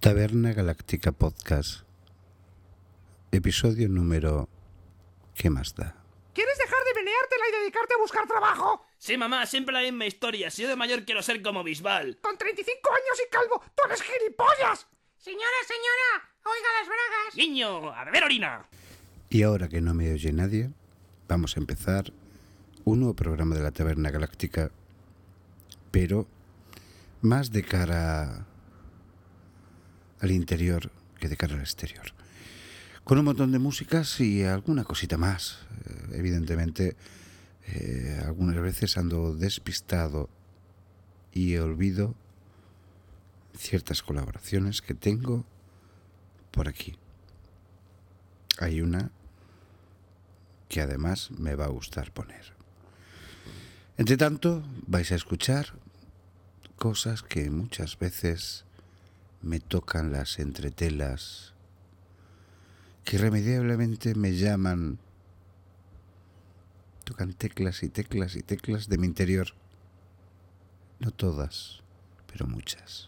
Taberna Galáctica Podcast, episodio número... ¿Qué más da? ¿Quieres dejar de meneártela y dedicarte a buscar trabajo? Sí, mamá, siempre la misma historia. Si yo de mayor quiero ser como Bisbal. Con 35 años y calvo, ¡tú eres gilipollas! Señora, oiga las bragas. Niño, a beber orina. Y ahora que no me oye nadie, vamos a empezar un nuevo programa de la Taberna Galáctica, pero más de cara al interior que de cara al exterior, con un montón de músicas y alguna cosita más. Evidentemente, algunas veces ando despistado y olvido ciertas colaboraciones que tengo por aquí. Hay una que además me va a gustar poner. Entre tanto, vais a escuchar cosas que muchas veces me tocan las entretelas, que irremediablemente me llaman, tocan teclas y teclas y teclas de mi interior. No todas, pero muchas.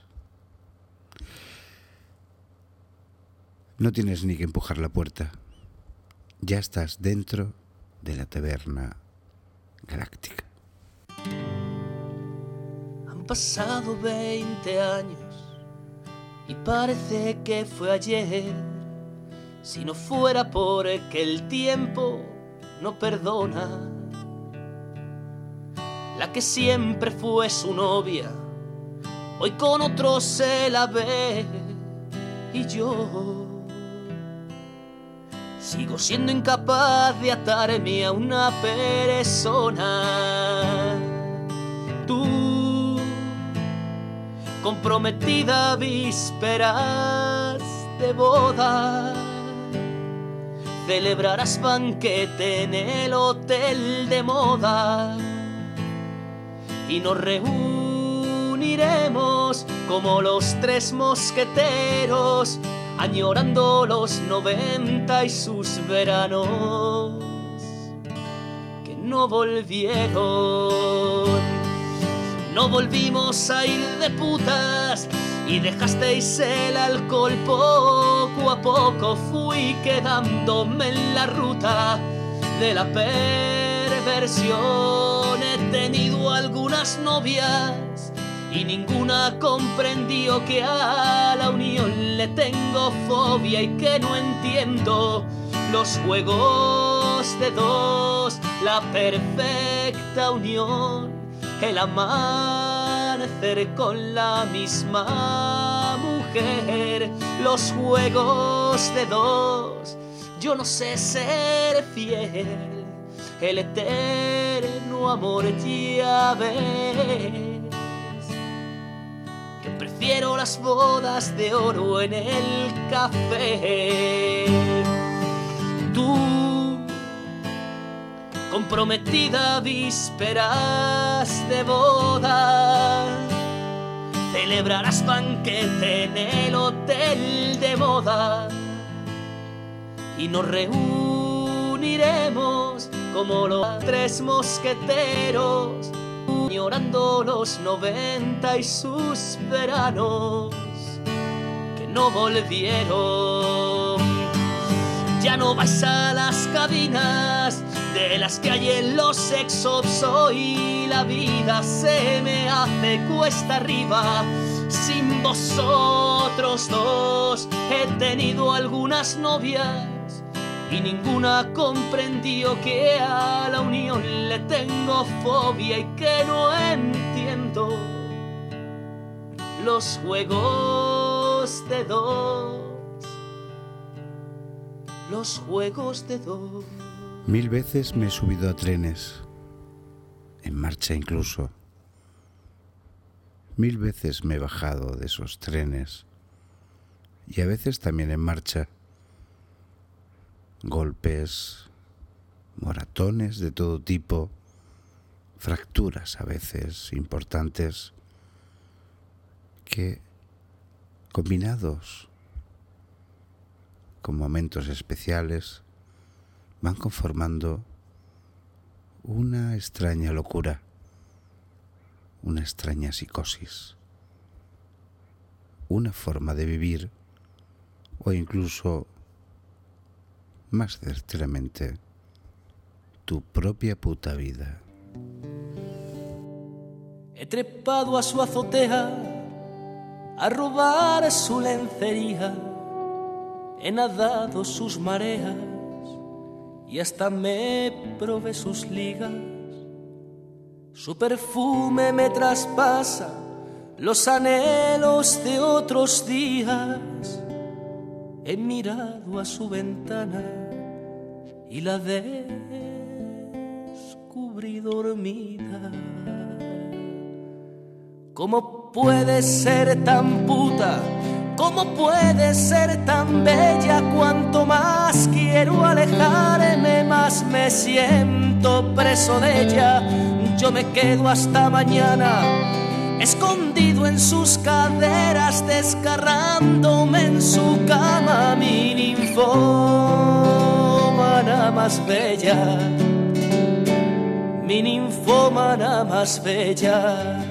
No tienes ni que empujar la puerta. Ya estás dentro de la Taberna Galáctica. Han pasado 20 años y parece que fue ayer. Si no fuera porque el tiempo no perdona, la que siempre fue su novia hoy con otro se la ve. Y yo sigo siendo incapaz de atarme a una persona. Tú, comprometida a vísperas de boda, celebrarás banquete en el hotel de moda y nos reuniremos como los tres mosqueteros, añorando los 90 y sus veranos que no volvieron. No volvimos a ir de putas y dejasteis el alcohol poco a poco. Fui quedándome en la ruta de la perversión. He tenido algunas novias y ninguna comprendió que a la unión le tengo fobia y que no entiendo los juegos de dos, la perfecta unión, el amanecer con la misma mujer, los juegos de dos. Yo no sé ser fiel, el eterno amor ya ves. Prefiero las bodas de oro en el café. Tú, comprometida a vísperas de boda, celebrarás banquete en el hotel de moda y nos reuniremos como los tres mosqueteros, añorando los 90 y sus veranos que no volvieron. Ya no vais a las cabinas de las que hay en los sex shops. Hoy la vida se me hace cuesta arriba sin vosotros dos. He tenido algunas novias y ninguna comprendió que a la unión le tengo fobia y que no entiendo los juegos de dos. Los juegos de dos. 1000 veces me he subido a trenes, en marcha incluso. 1000 veces me he bajado de esos trenes y a veces también en marcha. Golpes, moratones de todo tipo, fracturas a veces importantes que, combinados con momentos especiales, van conformando una extraña locura, una extraña psicosis, una forma de vivir o incluso, más certeramente, tu propia puta vida. He trepado a su azotea a robar su lencería, he nadado sus mareas y hasta me probé sus ligas. Su perfume me traspasa los anhelos de otros días. He mirado a su ventana y la descubrí dormida. ¿Cómo puede ser tan puta? ¿Cómo puede ser tan bella? Cuanto más quiero alejarme, más me siento preso de ella. Yo me quedo hasta mañana, escondido en sus caderas, desgarrándome en su cama. Mi ninfómana más bella, mi ninfómana más bella.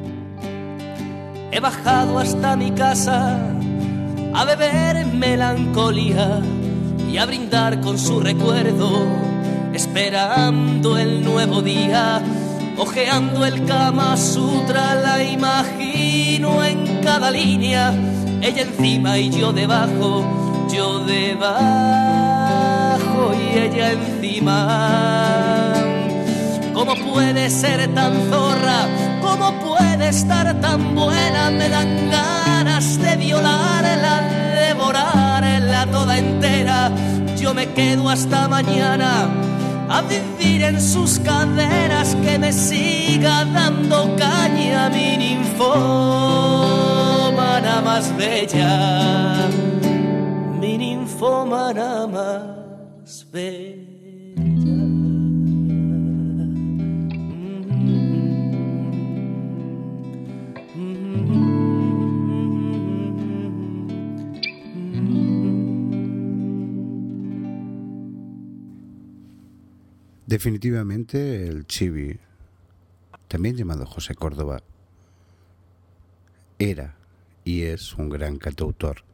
He bajado hasta mi casa a beber melancolía y a brindar con su recuerdo, esperando el nuevo día. Ojeando el Kama Sutra la imagino en cada línea, ella encima y yo debajo y ella encima. ¿Cómo puede ser tan zorra? ¿Cómo puede estar tan buena? Me dan ganas de violarla, devorarla toda entera. Yo me quedo hasta mañana a vivir en sus caderas, que me siga dando caña. Mi ninfómana más bella, mi ninfómana más bella. Definitivamente el Chibi, también llamado José Córdoba, era y es un gran cantautor.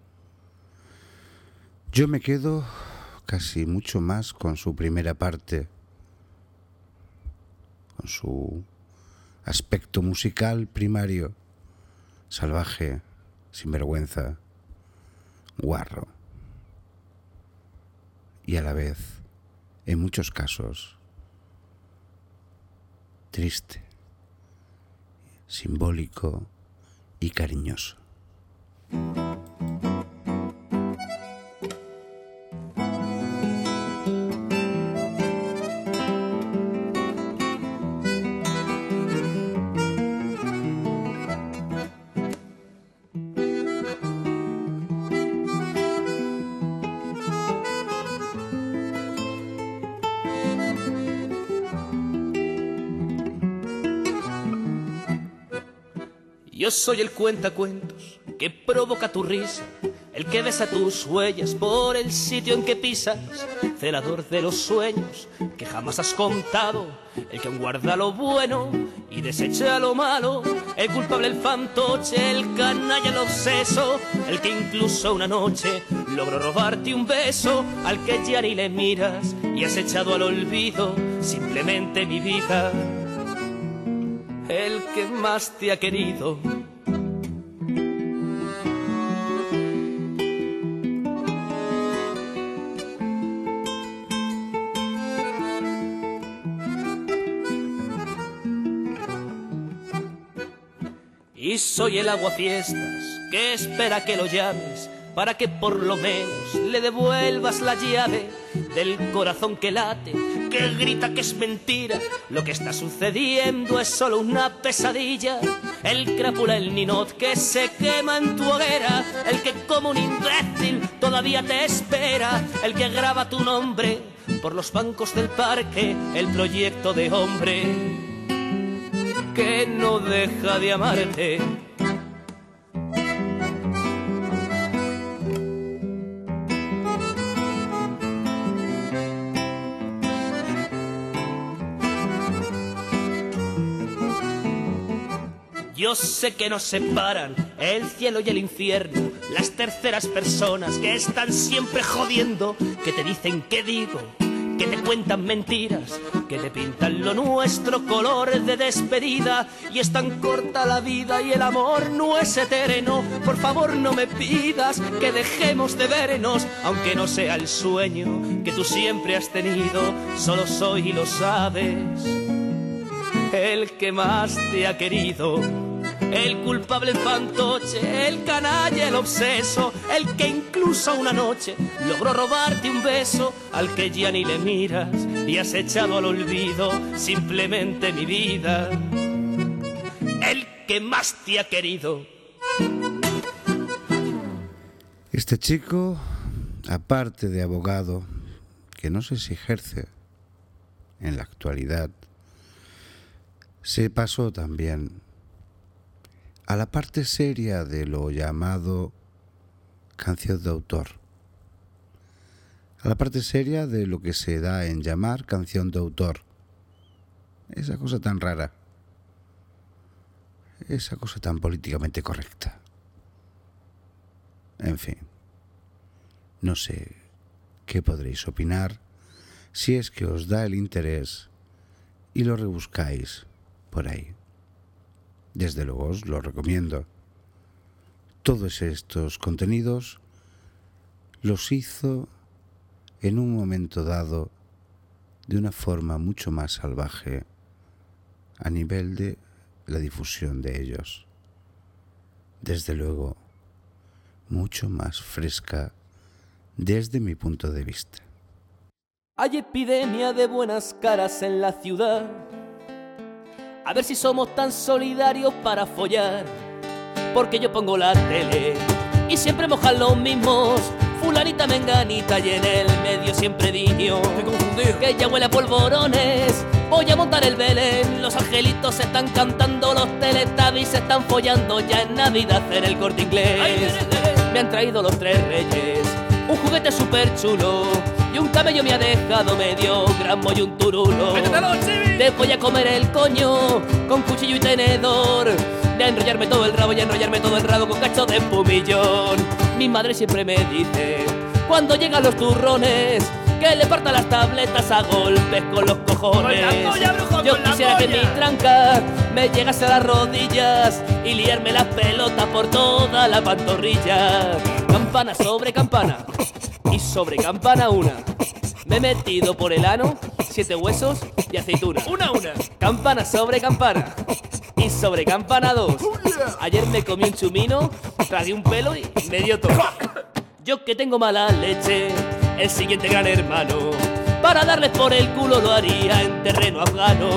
Yo me quedo casi mucho más con su primera parte, con su aspecto musical primario, salvaje, sinvergüenza, guarro, y a la vez, en muchos casos, triste, simbólico y cariñoso. Yo soy el cuentacuentos que provoca tu risa, el que besa tus huellas por el sitio en que pisas, celador de los sueños que jamás has contado, el que aún guarda lo bueno y desecha lo malo, el culpable, el fantoche, el canalla, el obseso, el que incluso una noche logró robarte un beso, al que ya ni le miras y has echado al olvido simplemente mi vida, el que más te ha querido. Y soy el aguafiestas que espera que lo llames para que por lo menos le devuelvas la llave del corazón que late, que grita que es mentira, lo que está sucediendo es solo una pesadilla. El crápula, el ninot que se quema en tu hoguera, el que como un imbécil todavía te espera, el que graba tu nombre por los bancos del parque, el proyecto de hombre que no deja de amarte. Yo sé que nos separan el cielo y el infierno, las terceras personas que están siempre jodiendo, que te dicen que digo, que te cuentan mentiras, que te pintan lo nuestro color de despedida. Y es tan corta la vida y el amor no es eterno. Por favor no me pidas que dejemos de vernos, aunque no sea el sueño que tú siempre has tenido. Solo soy, y lo sabes, el que más te ha querido. El culpable, el fantoche, el canalla, el obseso, el que incluso una noche logró robarte un beso, al que ya ni le miras y has echado al olvido simplemente mi vida. El que más te ha querido. Este chico, aparte de abogado, que no sé si ejerce en la actualidad, se pasó también a la parte seria de lo llamado canción de autor, a la parte seria de lo que se da en llamar canción de autor. Esa cosa tan rara, esa cosa tan políticamente correcta. En fin, no sé qué podréis opinar si es que os da el interés y lo rebuscáis por ahí. Desde luego os lo recomiendo. Todos estos contenidos los hizo en un momento dado de una forma mucho más salvaje a nivel de la difusión de ellos. Desde luego, mucho más fresca desde mi punto de vista. Hay epidemia de buenas caras en la ciudad. A ver si somos tan solidarios para follar. Porque yo pongo la tele y siempre mojan los mismos, fulanita, menganita, y en el medio siempre diño que ya huele a polvorones. Voy a montar el Belén, los angelitos se están cantando, los teletubbies se están follando ya en Navidad en el Corte Inglés. Me han traído los tres reyes un juguete súper chulo, y un camello me ha dejado medio gramo y un turulo. Te voy a comer el coño con cuchillo y tenedor, de enrollarme todo el rabo y enrollarme todo el rabo con cacho de pumillón. Mi madre siempre me dice, cuando llegan los turrones, que le parta las tabletas a golpes con los cojones. Yo quisiera que mi tranca me llegase a las rodillas y liarme las pelotas por toda la pantorrilla. Campana sobre campana y sobre campana una. Me he metido por el ano 7 huesos y aceituna. Una. Campana sobre campana y sobre campana 2. Ayer me comí un chumino, tragué un pelo y me dio todo. Yo que tengo mala leche, el siguiente gran hermano, para darles por el culo lo haría en terreno afgano.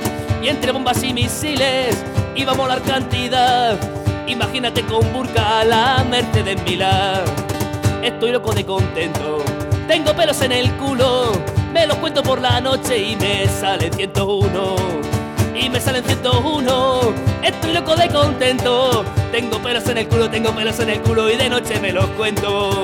Y entre bombas y misiles iba a molar cantidad. Imagínate con burka a la Mercedes Milán. Estoy loco de contento, tengo pelos en el culo, me los cuento por la noche y me salen 101. Y me salen 101, estoy loco de contento, tengo pelos en el culo y de noche me los cuento.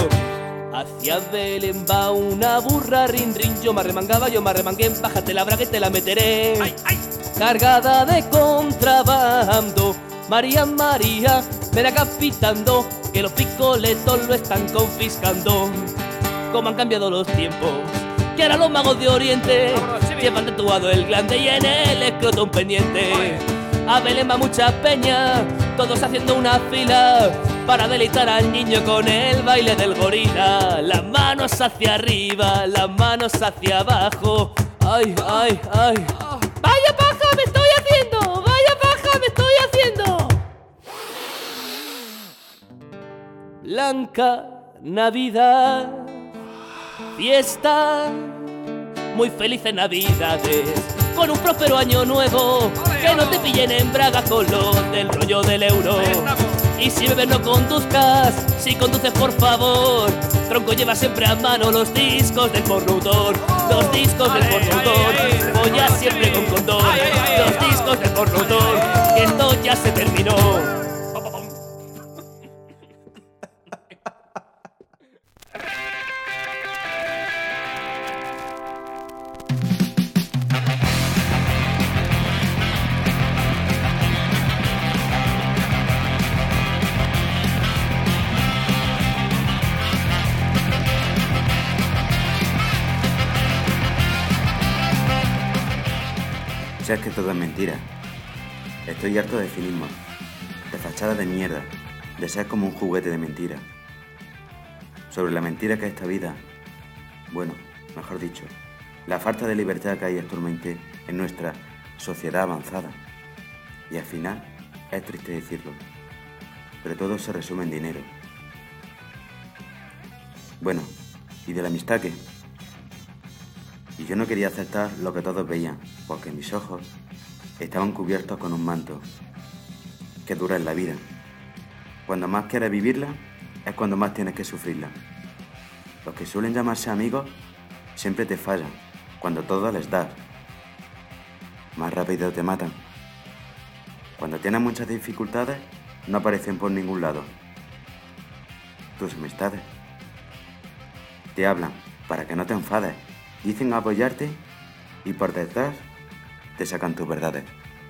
Hacia Belén va una burra, rin rin, yo me arremangaba, yo me arremangué, bájate la braga y te la meteré. ¡Ay, ay! Cargada de contrabando, María, María, ven acá pitando, que los picoletos lo están confiscando. Como han cambiado los tiempos, que ahora los magos de Oriente llevan tatuado el glande y en el escroto un pendiente. A Belén va mucha peña, todos haciendo una fila para deleitar al niño con el baile del gorila. Las manos hacia arriba, las manos hacia abajo. Ay, ay, ay. ¡Vaya paja me estoy haciendo! ¡Vaya paja me estoy haciendo! Blanca Navidad, fiesta, muy felices Navidades, con un próspero año nuevo, que no te pillen en bragas con lo del rollo del euro. Y si bebes no conduzcas, si conduces por favor, tronco, lleva siempre a mano los discos del pornudor. Los discos del pornudor, folla siempre con condón. Los discos del pornudor, que esto ya se terminó. Si es que todo es mentira. Estoy harto de cinismo, de fachadas de mierda, de ser como un juguete de mentira. Sobre la mentira que es esta vida, bueno, mejor dicho, la falta de libertad que hay actualmente en nuestra sociedad avanzada. Y al final, es triste decirlo, pero todo se resume en dinero. Bueno, ¿y de la amistad qué? Y yo no quería aceptar lo que todos veían, porque mis ojos estaban cubiertos con un manto que dura en la vida. Cuando más quieres vivirla, es cuando más tienes que sufrirla. Los que suelen llamarse amigos siempre te fallan, cuando todo les das. Más rápido te matan. Cuando tienes muchas dificultades, no aparecen por ningún lado. Tus amistades te hablan para que no te enfades, dicen apoyarte y por detrás te sacan tus verdades.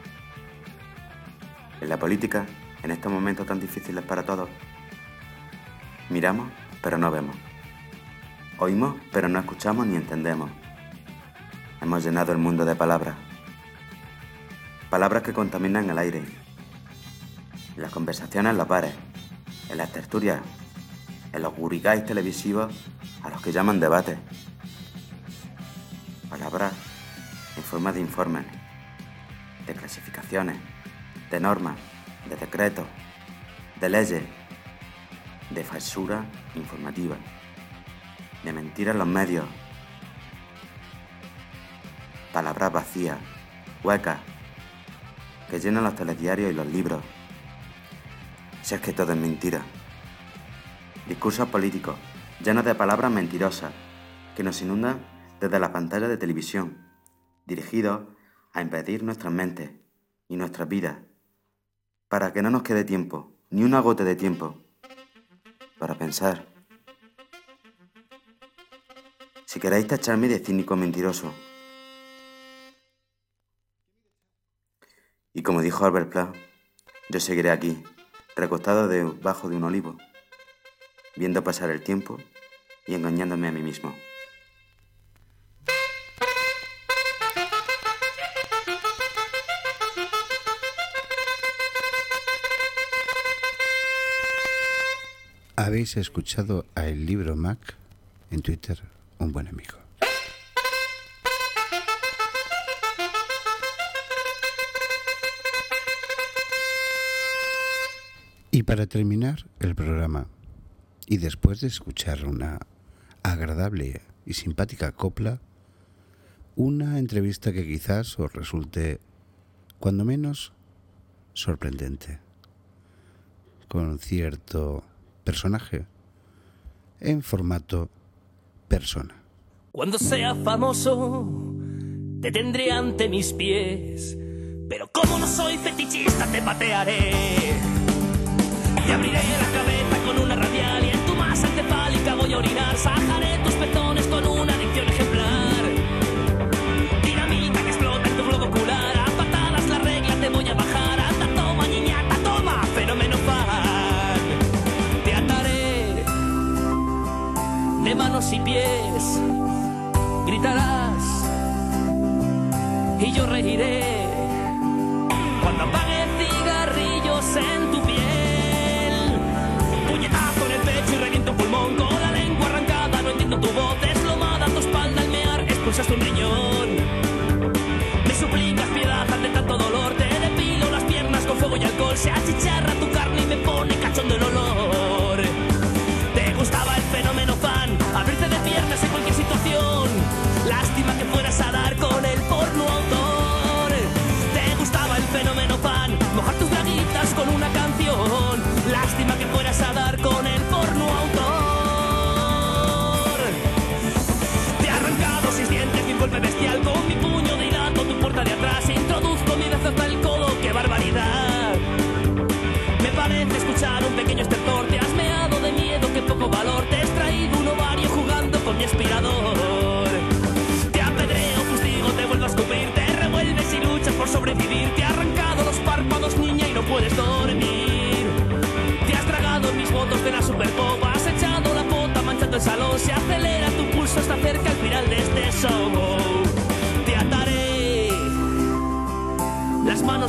En la política, en estos momentos tan difíciles para todos, miramos pero no vemos. Oímos pero no escuchamos ni entendemos. Hemos llenado el mundo de palabras. Palabras que contaminan el aire. En las conversaciones en los bares, en las tertulias, en los gurigáis televisivos a los que llaman debates. Palabras en forma de informes, de clasificaciones, de normas, de decretos, de leyes, de falsura informativa, de mentiras en los medios. Palabras vacías, huecas, que llenan los telediarios y los libros. Si es que todo es mentira. Discursos políticos llenos de palabras mentirosas que nos inundan desde la pantalla de televisión, dirigidos a impedir nuestras mentes y nuestras vidas, para que no nos quede tiempo, ni una gota de tiempo, para pensar. Si queréis tacharme de cínico mentiroso, y como dijo Albert Pla, yo seguiré aquí, recostado debajo de un olivo, viendo pasar el tiempo y engañándome a mí mismo. Habéis escuchado a El Libro Mac, en Twitter, un buen amigo. Y para terminar el programa, y después de escuchar una agradable y simpática copla, una entrevista que quizás os resulte, cuando menos, sorprendente, con cierto personaje en formato persona. Cuando sea famoso, te tendré ante mis pies, pero como no soy fetichista, te patearé. Y abriré la cabeza con una radial y en tu masa encefálica voy a orinar. Sajaré tus pezones con una adicción ejemplar. Dinamita que explota en tu globo ocular. A patadas la regla te voy a bajar. Anda, toma, niñata, toma, fenómeno fan. Te ataré de manos y pies. Gritarás y yo reiré cuando apague cigarrillos en tu piel. Puñetazo en el pecho y reviento un pulmón. Con la lengua arrancada, no entiendo tu voz. Deslomada tu espalda al mear, expulsas un riñón. Me suplicas piedad ante tanto dolor. Te depilo las piernas con fuego y alcohol. Se achicharra tu carne y me pone cachondo el olor. Te gustaba el fenómeno fan, abrirte de piernas en cualquier situación. Lástima que fueras a dar con el porno autor. Te gustaba el fenómeno fan, mojar tus braguitas con una canción.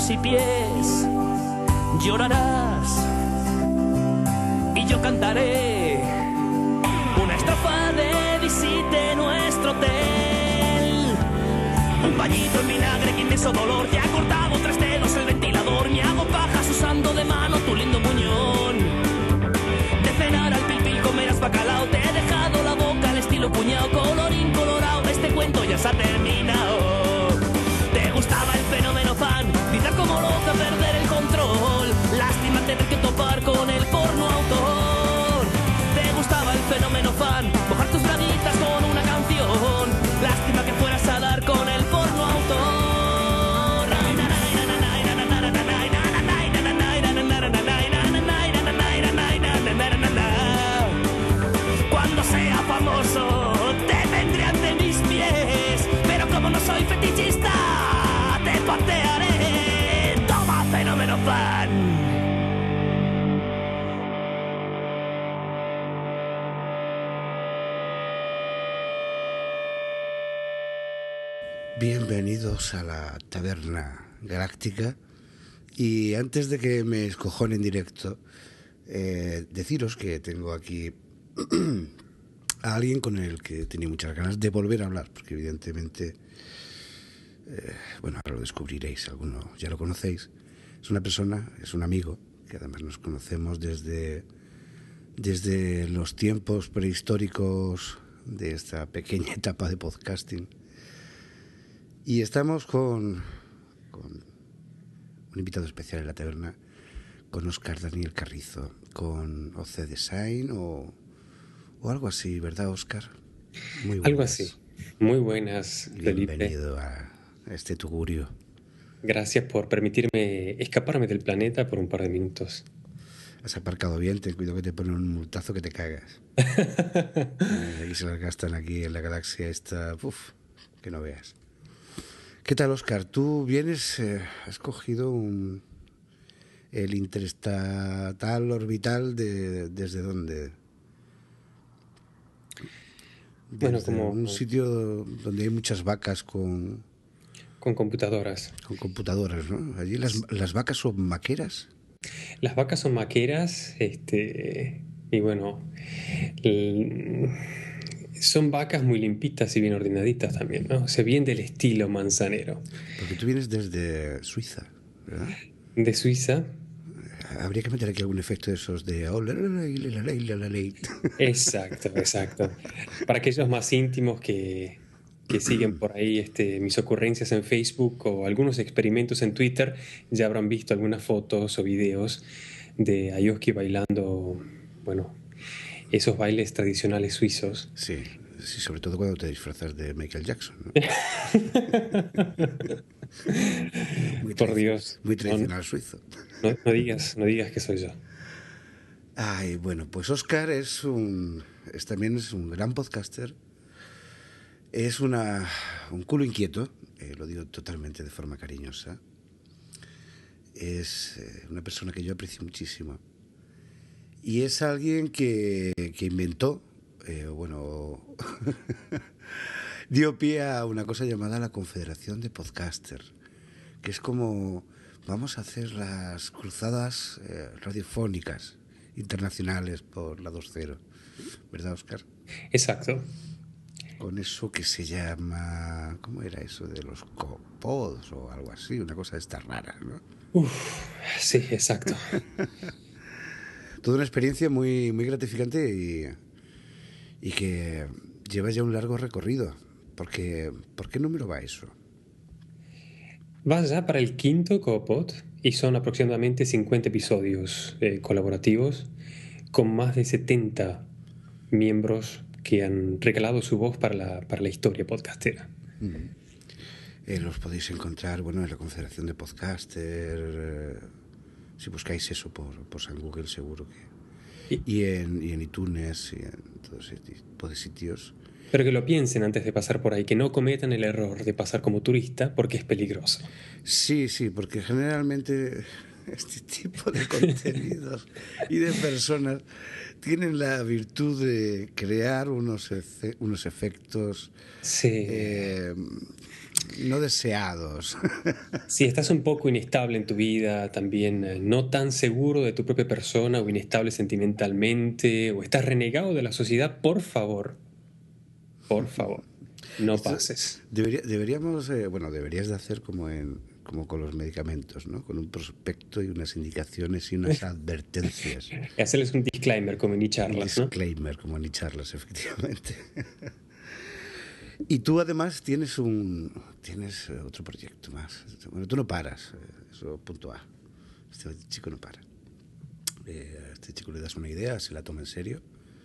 manos y pies. Llorarás y yo cantaré una estrofa de Visite nuestro hotel. Un bañito en vinagre que inmenso dolor te ha cortado 3 dedos el ventilador. Me hago pajas usando de mano tu lindo muñón. De cenar al pil comerás bacalao. Te he dejado la boca al estilo cuñado. Colorín colorado, este cuento ya se ha terminado. Te gustaba el fenómeno fan, gritar como loca, perder el control. Lástima tener que topar con el porno autor. Te gustaba el fenómeno fan, mojar tus braguitas con una canción. Lástima que fueras a dar con el porno autor. Cuando sea famoso te vendré ante mis pies, pero como no soy fetichista te patearé. Toma, fenómeno fan. Bienvenidos a la Taberna Galáctica. Y antes de que me escojone en directo, deciros que tengo aquí a alguien con el que tenía muchas ganas de volver a hablar, porque evidentemente, bueno, ahora lo descubriréis, alguno ya lo conocéis. Es una persona, es un amigo, que además nos conocemos desde los tiempos prehistóricos de esta pequeña etapa de podcasting. Y estamos con un invitado especial en la taberna, con Óscar Daniel Carrizo, con OC Design o algo así, ¿verdad, Óscar? Muy buenas. Algo así. Muy buenas, Felipe. Bienvenido a este tugurio. Gracias por permitirme escaparme del planeta por un par de minutos. Has aparcado bien, ten cuidado que te ponen un multazo que te cagas. Aquí se las gastan aquí en la galaxia esta, que no veas. ¿Qué tal, Óscar? Tú vienes, has cogido el interestatal orbital ¿desde dónde? Bueno, como un sitio donde hay muchas vacas con computadoras. Con computadoras, ¿no? Allí las vacas son maqueras. Las vacas son maqueras, y bueno, son vacas muy limpitas y bien ordenaditas también, ¿no? O sea, bien del estilo manzanero. Porque tú vienes desde Suiza, ¿verdad? De Suiza. Habría que meter aquí algún efecto de esos de la ley. Exacto. Para aquellos más íntimos que siguen por ahí mis ocurrencias en Facebook o algunos experimentos en Twitter, ya habrán visto algunas fotos o videos de Ayoski bailando, bueno, esos bailes tradicionales suizos. Sí, sobre todo cuando te disfrazas de Michael Jackson, ¿no? Por Dios. Muy tradicional suizo. No digas que soy yo. Ay, bueno, pues Óscar también es un gran podcaster. Es un culo inquieto, lo digo totalmente de forma cariñosa. Es una persona que yo aprecio muchísimo. Y es alguien que inventó, dio pie a una cosa llamada la Confederación de Podcasters, que es como vamos a hacer las cruzadas radiofónicas internacionales por la 2.0, ¿verdad, Óscar? Exacto. Con eso que se llama, ¿cómo era eso? De los copods o algo así, una cosa de estas raras, ¿no? Sí, exacto. Toda una experiencia muy, muy gratificante y que lleva ya un largo recorrido. ¿Por qué número va eso? Va ya para el 5º Copod y son aproximadamente 50 episodios colaborativos con más de 70 miembros que han regalado su voz para la historia podcastera. Los podéis encontrar, bueno, en la Confederación de Podcasters. Si buscáis eso por San Google, seguro que. Y en iTunes y en todo ese tipo de sitios. Pero que lo piensen antes de pasar por ahí, que no cometan el error de pasar como turista porque es peligroso. Sí, porque generalmente este tipo de contenidos y de personas tienen la virtud de crear unos efectos sí. no deseados. Si estás un poco inestable en tu vida, también no tan seguro de tu propia persona o inestable sentimentalmente, o estás renegado de la sociedad, por favor, no pases. Deberíamos, deberías de hacer como con los medicamentos, ¿no? Con un prospecto y unas indicaciones y unas advertencias. Y hacerles un disclaimer como en charlas, ¿no? Disclaimer como en charlas, efectivamente. Y tú además tienes otro proyecto más. Bueno, tú no paras, eso punto A. Este chico no para. A este chico le das una idea, se la toma en serio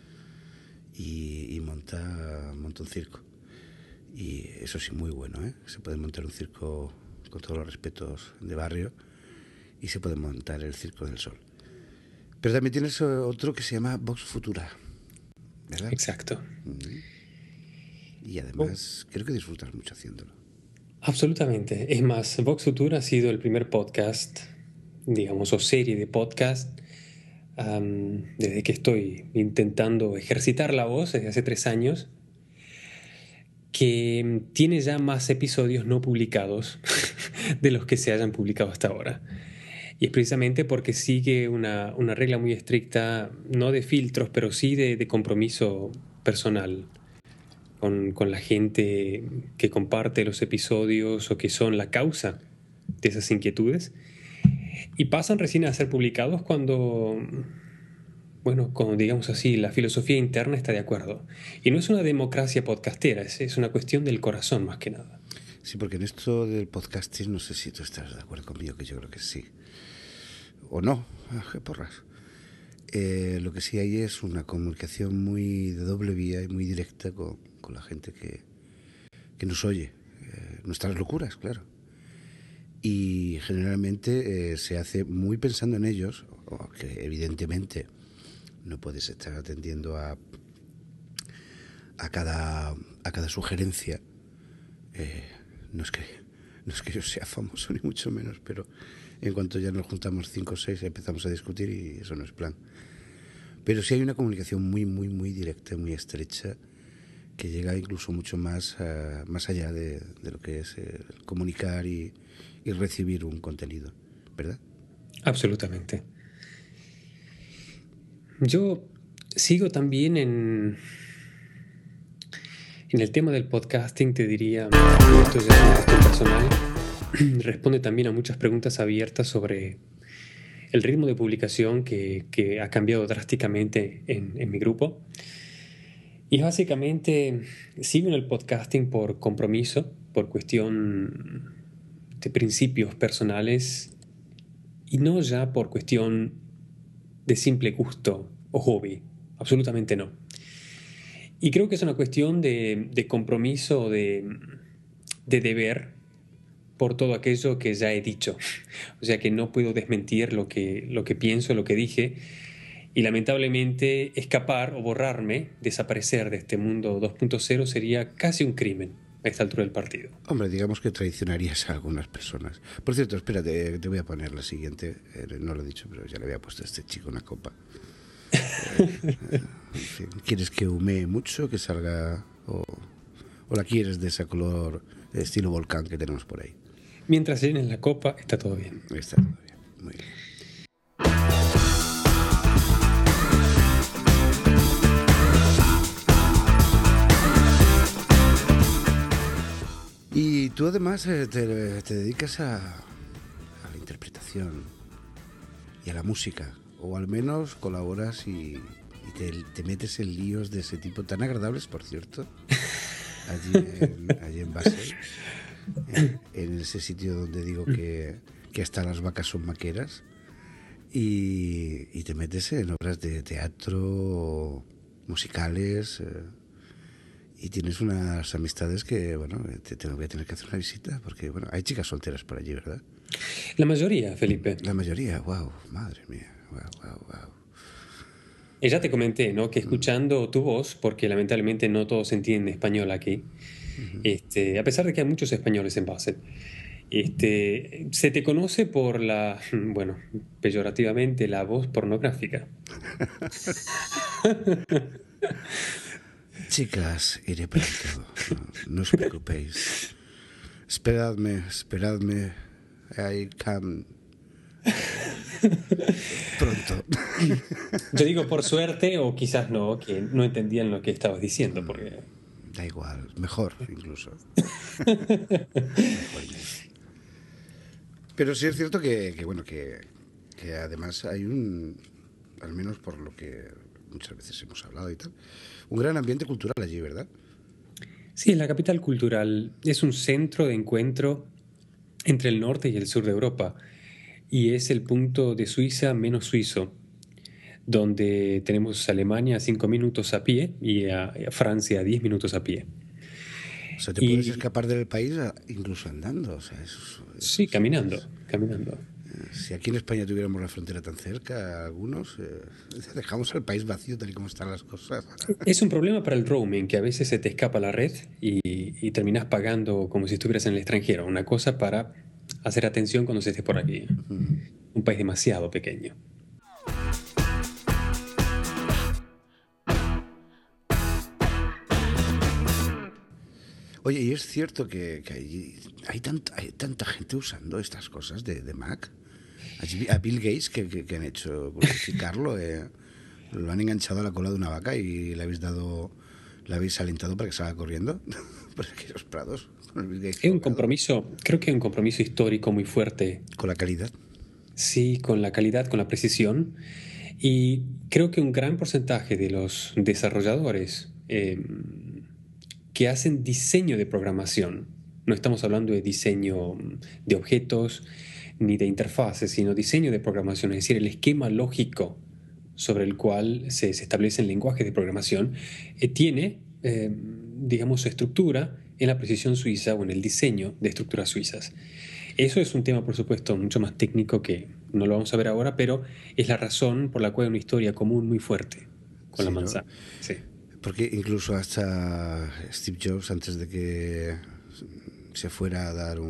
y monta un circo. Y eso sí, muy bueno, ¿eh? Se puede montar un circo con todos los respetos de barrio y se puede montar el Circo del Sol. Pero también tienes otro que se llama Vox Futura, ¿verdad? Exacto. Y además creo que disfrutas mucho haciéndolo. Absolutamente. Es más, Vox Futura ha sido el primer podcast, digamos, o serie de podcast, desde que estoy intentando ejercitar la voz desde hace 3 años, que tiene ya más episodios no publicados de los que se hayan publicado hasta ahora. Y es precisamente porque sigue una regla muy estricta, no de filtros, pero sí de compromiso personal con la gente que comparte los episodios o que son la causa de esas inquietudes. Y pasan recién a ser publicados cuando digamos así, la filosofía interna está de acuerdo. Y no es una democracia podcastera, es una cuestión del corazón más que nada. Sí, porque en esto del podcasting no sé si tú estás de acuerdo conmigo, que yo creo que sí. O no, qué porras. Lo que sí hay es una comunicación muy de doble vía y muy directa con la gente que nos oye. Nuestras locuras, claro. Y generalmente se hace muy pensando en ellos, que evidentemente no puedes estar atendiendo a cada sugerencia. No es que yo sea famoso ni mucho menos, pero en cuanto ya nos juntamos 5 o 6 empezamos a discutir y eso no es plan. Pero sí hay una comunicación muy, muy, muy directa, muy estrecha, que llega incluso mucho más allá de lo que es comunicar y recibir un contenido, ¿verdad? Absolutamente. Yo sigo también en el tema del podcasting, te diría, esto ya es una cuestión personal, responde también a muchas preguntas abiertas sobre el ritmo de publicación que ha cambiado drásticamente en mi grupo. Y básicamente sigo en el podcasting por compromiso, por cuestión de principios personales y no ya por cuestión de simple gusto o hobby. Absolutamente no. Y creo que es una cuestión de compromiso, de deber por todo aquello que ya he dicho. O sea que no puedo desmentir lo que pienso, lo que dije. Y lamentablemente escapar o borrarme, desaparecer de este mundo 2.0 sería casi un crimen a esta altura del partido. Hombre, digamos que traicionarías a algunas personas. Por cierto, espérate, te voy a poner la siguiente. No lo he dicho, pero ya le había puesto a este chico una copa. En fin, ¿quieres que humee mucho, que salga o la quieres de ese color estilo volcán que tenemos por ahí? Mientras llenes la copa, está todo bien. Está todo bien, muy bien. Y tú además te dedicas a la interpretación y a la música, o al menos colaboras y te metes en líos de ese tipo, tan agradables, por cierto, allí en Basel, en ese sitio donde digo que hasta las vacas son maqueras, y te metes en obras de teatro, musicales, y tienes unas amistades que, bueno, te voy a tener que hacer una visita, porque, bueno, hay chicas solteras por allí, ¿verdad? La mayoría, Felipe. La mayoría, wow, madre mía, wow. Y ya te comenté, ¿no?, que escuchando tu voz, porque lamentablemente no todos entienden español aquí, a pesar de que hay muchos españoles en Basel, se te conoce por la, bueno, peyorativamente, la voz pornográfica. Chicas, iré pronto, no os preocupéis. Esperadme. I come pronto. Yo digo por suerte, o quizás no, que no entendían lo que estabas diciendo, porque... Da igual, mejor incluso. Mejor incluso. Pero sí es cierto que además hay al menos por lo que muchas veces hemos hablado y tal, un gran ambiente cultural allí, ¿verdad? Sí, la capital cultural es un centro de encuentro entre el norte y el sur de Europa, y es el punto de Suiza menos suizo, donde tenemos a Alemania a 5 minutos a pie y a Francia a 10 minutos a pie. O sea, te puedes escapar del país incluso andando. O sea, sí, caminando. Si aquí en España tuviéramos la frontera tan cerca, algunos dejamos el país vacío tal y como están las cosas. Es un problema para el roaming, que a veces se te escapa la red y terminas pagando como si estuvieras en el extranjero. Una cosa para hacer atención cuando se esté por aquí. Un país demasiado pequeño. Oye, ¿y es cierto que hay tanta gente usando estas cosas de Mac? A Bill Gates, que han hecho crucificarlo, lo han enganchado a la cola de una vaca y le habéis alentado para que salga corriendo por aquellos prados. Con Bill Gates es un compromiso, creo que es un compromiso histórico muy fuerte. ¿Con la calidad? Sí, con la calidad, con la precisión. Y creo que un gran porcentaje de los desarrolladores que hacen diseño de programación, no estamos hablando de diseño de objetos ni de interfaces, sino diseño de programación, es decir, el esquema lógico sobre el cual se establecen lenguajes de programación, tiene, digamos, su estructura en la precisión suiza o en el diseño de estructuras suizas. Eso es un tema, por supuesto, mucho más técnico que no lo vamos a ver ahora, pero es la razón por la cual hay una historia común muy fuerte con la manzana. ¿No? Sí. Porque incluso hasta Steve Jobs, antes de que se fuera a dar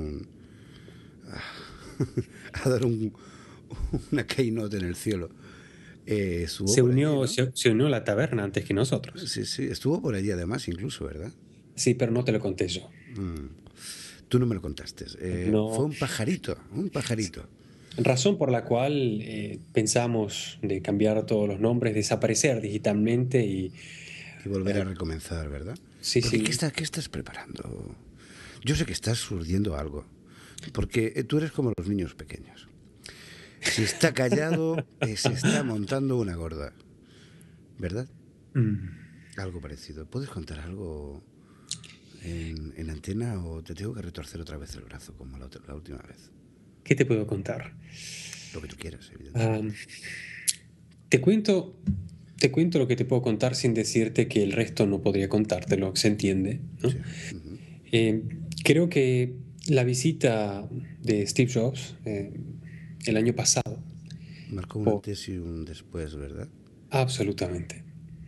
una keynote en el cielo, se unió a la taberna antes que nosotros. Sí, estuvo por allí además incluso, ¿verdad? Sí, pero no te lo conté yo. Tú no me lo contaste. No. Fue un pajarito. Razón por la cual pensamos de cambiar todos los nombres, desaparecer digitalmente y volver a recomenzar, ¿verdad? Sí, porque sí. ¿Qué estás preparando? Yo sé que estás urdiendo algo, porque tú eres como los niños pequeños. Si está callado, se está montando una gorda, ¿verdad? Algo parecido. ¿Puedes contar algo en antena o te tengo que retorcer otra vez el brazo como la última vez? ¿Qué te puedo contar? Lo que tú quieras, evidentemente. Te cuento lo que te puedo contar sin decirte que el resto no podría contártelo, se entiende, ¿no? Sí. Creo que la visita de Steve Jobs el año pasado marcó un antes y un después, ¿verdad? Absolutamente.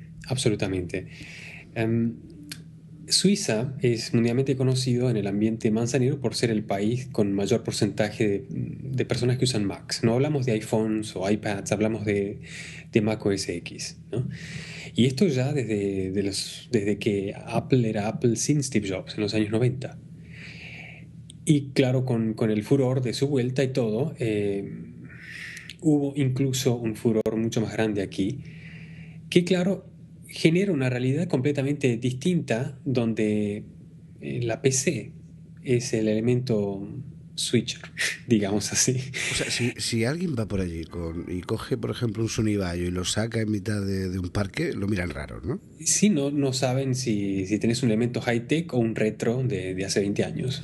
Suiza es mundialmente conocido en el ambiente manzanero por ser el país con mayor porcentaje de personas que usan Macs. No hablamos de iPhones o iPads, hablamos de Mac OS X, ¿no? Y esto ya desde que Apple era Apple sin Steve Jobs, en los años 90. Y claro, con el furor de su vuelta y todo, hubo incluso un furor mucho más grande aquí, que claro, genera una realidad completamente distinta donde la PC es el elemento switcher, digamos así. O sea, si alguien va por allí y coge, por ejemplo, un Sony Vaio y lo saca en mitad de un parque, lo miran raro, ¿no? Sí, no saben si tenés un elemento high-tech o un retro de hace 20 años.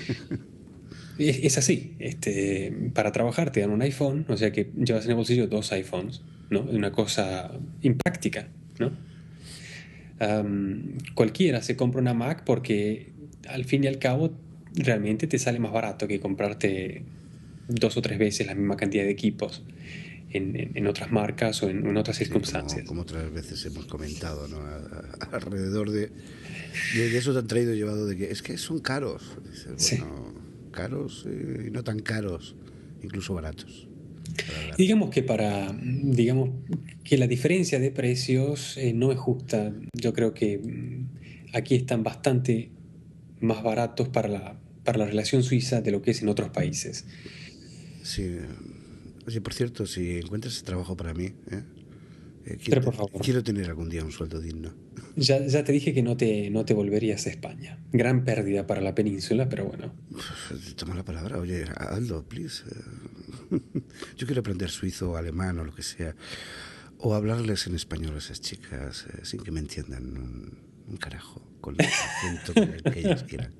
Es así. Para trabajar te dan un iPhone, o sea que llevas en el bolsillo 2 iPhones, ¿no? Es una cosa impráctica, ¿no? Cualquiera se compra una Mac porque al fin y al cabo realmente te sale más barato que comprarte 2 o 3 veces la misma cantidad de equipos en otras marcas o en otras circunstancias. Como otras veces hemos comentado, ¿no? Alrededor de eso te han traído llevado de que es que son caros. Dices, bueno, caros y no tan caros, incluso baratos. Digamos que la diferencia de precios no es justa. Yo creo que aquí están bastante más baratos para para la relación suiza de lo que es en otros países. Sí. Oye, por cierto, si encuentras ese trabajo para mí, Pero por favor, quiero tener algún día un sueldo digno. ya te dije que no te volverías a España. Gran pérdida para la península, pero bueno. Toma la palabra, oye, Aldo, please. Yo quiero aprender suizo o alemán o lo que sea. O hablarles en español a esas chicas sin que me entiendan un carajo, con el acento con el que ellas quieran.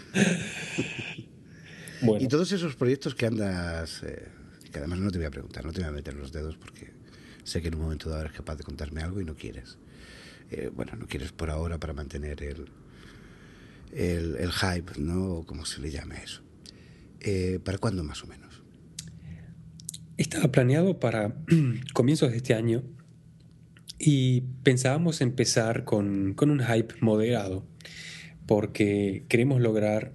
Y Bueno, todos esos proyectos que andas, que además no te voy a preguntar, no te voy a meter los dedos porque sé que en un momento dado eres capaz de contarme algo y no quieres. Bueno, no quieres por ahora para mantener el hype, ¿no? O como se le llame eso. ¿Para cuándo más o menos? estaba planeado para comienzos de este año y pensábamos empezar con un hype moderado, porque queremos lograr,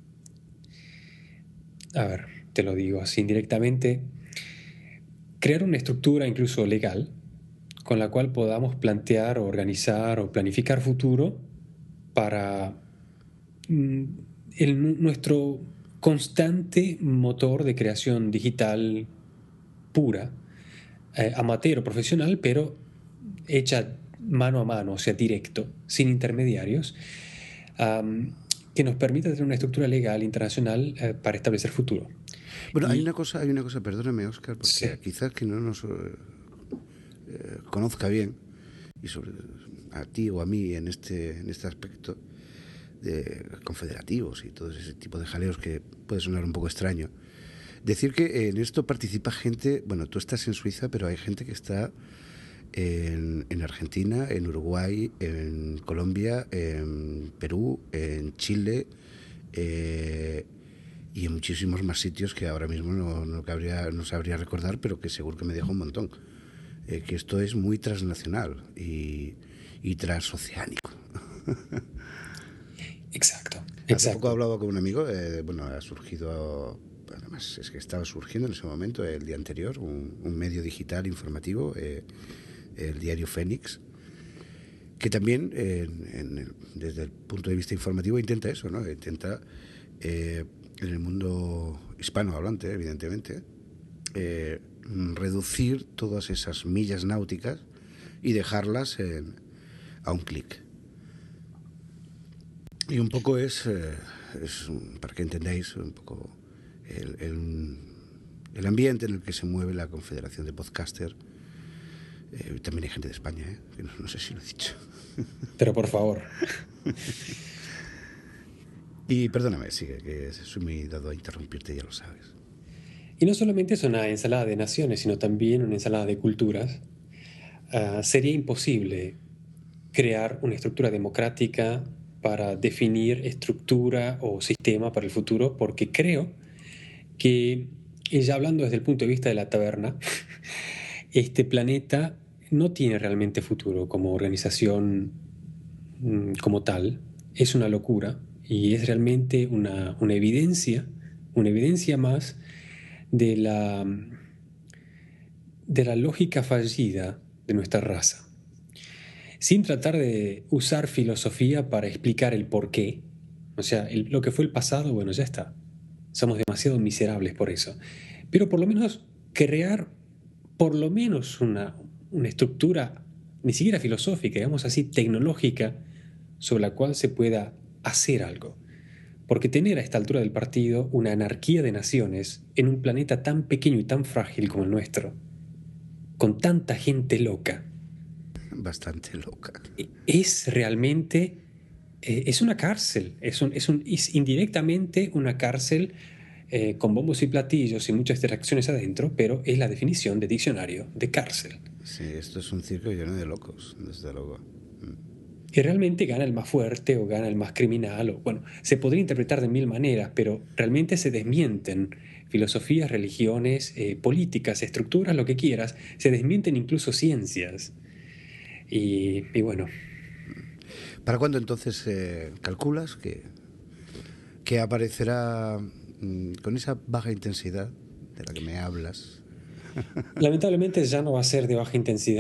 a ver, te lo digo así indirectamente, crear una estructura incluso legal con la cual podamos plantear, organizar o planificar futuro para mm, nuestro constante motor de creación digital pura, amateur o profesional, pero hecha mano a mano, o sea, directo, sin intermediarios, am, que nos permita tener una estructura legal internacional para establecer futuro. Bueno, hay Y una cosa, perdóname, Oscar, sí, porque quizás que no nos conozca bien, y sobre a ti o a mí en este aspecto de confederativos y todo ese tipo de jaleos que puede sonar un poco extraño. Decir que en esto participa gente, bueno, tú estás en Suiza, pero hay gente que está en Argentina, en Uruguay, en Colombia, en Perú, en Chile y en muchísimos más sitios que ahora mismo no sabría recordar, pero que seguro que me deja un montón. Que esto es muy transnacional y transoceánico. exacto, Hace poco exacto. hablaba con un amigo, bueno, ha surgido, además es que estaba surgiendo en ese momento, el día anterior, un medio digital informativo, el diario Fénix, que también, desde el punto de vista informativo, intenta eso, ¿no? Intenta, en el mundo hispanohablante, evidentemente, reducir todas esas millas náuticas y dejarlas a un clic. Y un poco es para que entendáis un poco el ambiente en el que se mueve la Confederación de Podcasters. También hay gente de España, que no sé si lo he dicho. Pero por favor, Y perdóname, sigue, que soy muy dado a interrumpirte, ya lo sabes. y no solamente es una ensalada de naciones, sino también una ensalada de culturas, sería imposible crear una estructura democrática para definir estructura o sistema para el futuro, porque creo que, y ya hablando desde el punto de vista de la taberna, este planeta no tiene realmente futuro como organización como tal. Es una locura y es realmente una evidencia más de de la lógica fallida de nuestra raza. Sin tratar de usar filosofía para explicar el porqué, o sea, lo que fue el pasado, bueno, ya está. Somos demasiado miserables por eso. Pero por lo menos crear por lo menos una estructura, ni siquiera filosófica, digamos así, tecnológica, sobre la cual se pueda hacer algo. Porque tener a esta altura del partido una anarquía de naciones en un planeta tan pequeño y tan frágil como el nuestro, con tanta gente loca, Bastante loca. es realmente, es una cárcel, es indirectamente una cárcel con bombos y platillos y muchas distracciones adentro, pero es la definición de diccionario de cárcel. Sí, esto es un circo lleno de locos, desde luego. Y realmente gana el más fuerte o gana el más criminal, o bueno, se podría interpretar de mil maneras, pero realmente se desmienten filosofías, religiones, políticas, estructuras, lo que quieras, se desmienten incluso ciencias. Y bueno, ¿Para cuándo entonces calculas que aparecerá con esa baja intensidad de la que me hablas? lamentablemente ya no va a ser de baja intensidad,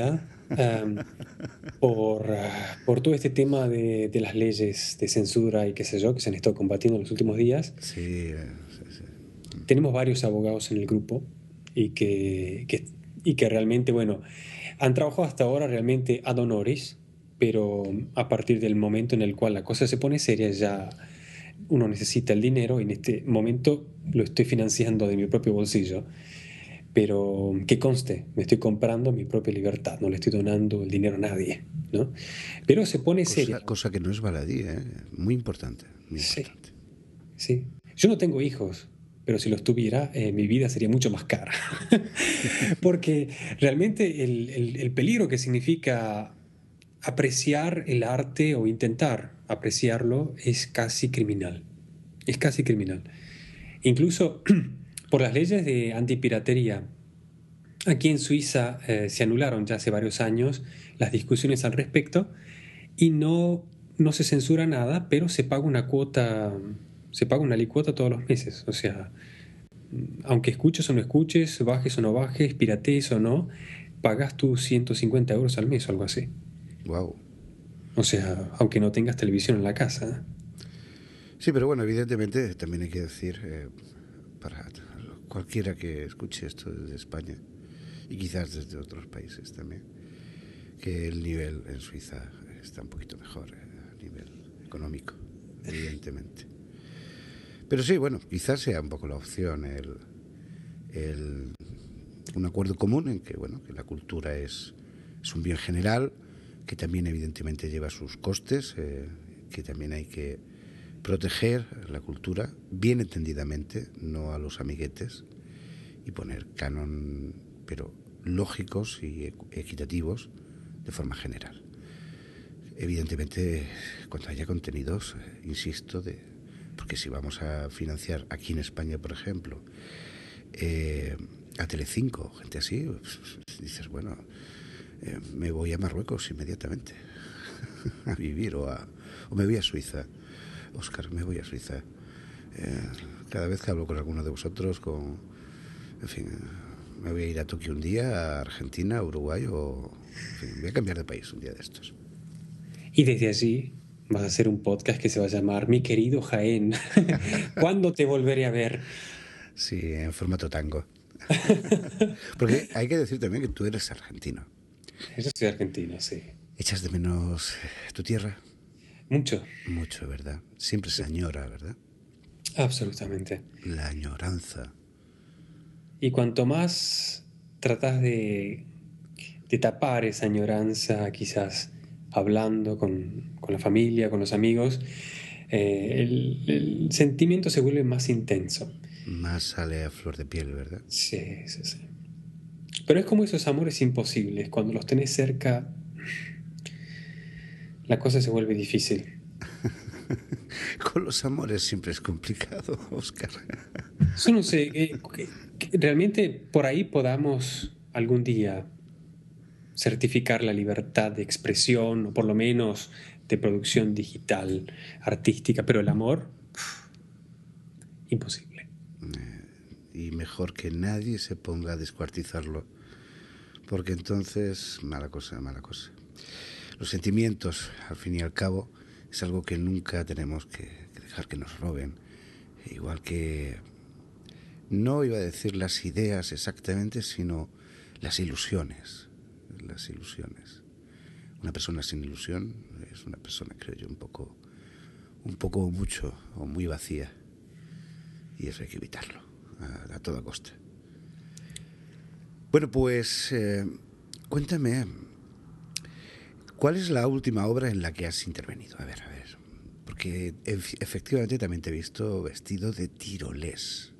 por todo este tema de las leyes de censura y qué sé yo, que se han estado combatiendo en los últimos días. Sí, sí. Tenemos varios abogados en el grupo y que realmente, bueno, han trabajado hasta ahora realmente ad honoris, pero a partir del momento en el cual la cosa se pone seria, ya uno necesita el dinero y en este momento lo estoy financiando de mi propio bolsillo. Pero que conste, me estoy comprando mi propia libertad, no le estoy donando el dinero a nadie, ¿no? Pero se pone seria. Cosa que no es baladí, ¿eh? Muy importante, muy Sí, importante. sí. Yo no tengo hijos, pero si los tuviera, mi vida sería mucho más cara. Porque realmente el peligro que significa apreciar el arte o intentar apreciarlo es casi criminal. Es casi criminal. Incluso por las leyes de antipiratería, aquí en Suiza se anularon ya hace varios años las discusiones al respecto y no se censura nada, pero se paga una cuota, se paga una alicuota todos los meses. O sea, aunque escuches o no escuches, bajes o no bajes, piratees o no, pagas tus 150 euros al mes o algo así. Wow. O sea, aunque no tengas televisión en la casa. Sí, pero bueno, evidentemente también hay que decir, para cualquiera que escuche esto desde España y quizás desde otros países también, que el nivel en Suiza está un poquito mejor a nivel económico, evidentemente. Pero sí, bueno, quizás sea un poco la opción un acuerdo común en que, bueno, que la cultura es un bien general, que también evidentemente lleva sus costes, que también hay que proteger la cultura bien entendidamente, no a los amiguetes, y poner canon, pero lógicos y equitativos de forma general. Evidentemente, cuando haya contenidos, insisto, porque si vamos a financiar aquí en España, por ejemplo, a Telecinco, gente así, pues, dices, bueno, me voy a Marruecos inmediatamente a vivir o me voy a Suiza. Óscar, me voy a Suiza. Cada vez que hablo con alguno de vosotros, en fin, me voy a ir a Tokio un día, a Argentina, a Uruguay, en fin, voy a cambiar de país un día de estos. Y desde allí vas a hacer un podcast que se va a llamar Mi querido Jaén. ¿Cuándo te volveré a ver? Sí, en formato tango. Porque hay que decir también que tú eres argentino. Yo soy argentino, sí. ¿Echas de menos tu tierra? Mucho. Mucho, ¿verdad? Siempre se añora, ¿verdad? Absolutamente. La añoranza. Y cuanto más tratas de tapar esa añoranza, quizás hablando con la familia, con los amigos, el sentimiento se vuelve más intenso. Más sale a flor de piel, ¿verdad? Sí, sí, sí. Pero es como esos amores imposibles. Cuando los tenés cerca, la cosa se vuelve difícil. Con los amores siempre es complicado, Óscar. Yo no sé, que realmente por ahí podamos algún día certificar la libertad de expresión o por lo menos de producción digital, artística, pero el amor, imposible. Y mejor que nadie se ponga a descuartizarlo, porque entonces, mala cosa, mala cosa. Los sentimientos, al fin y al cabo, es algo que nunca tenemos que dejar que nos roben. Igual que, no iba a decir las ideas exactamente, sino las ilusiones. Las ilusiones. Una persona sin ilusión es una persona, creo yo, un poco o mucho o muy vacía. Y eso hay que evitarlo a toda costa. Bueno, pues cuéntame, ¿cuál es la última obra en la que has intervenido? A ver, porque efectivamente también te he visto vestido de tirolés.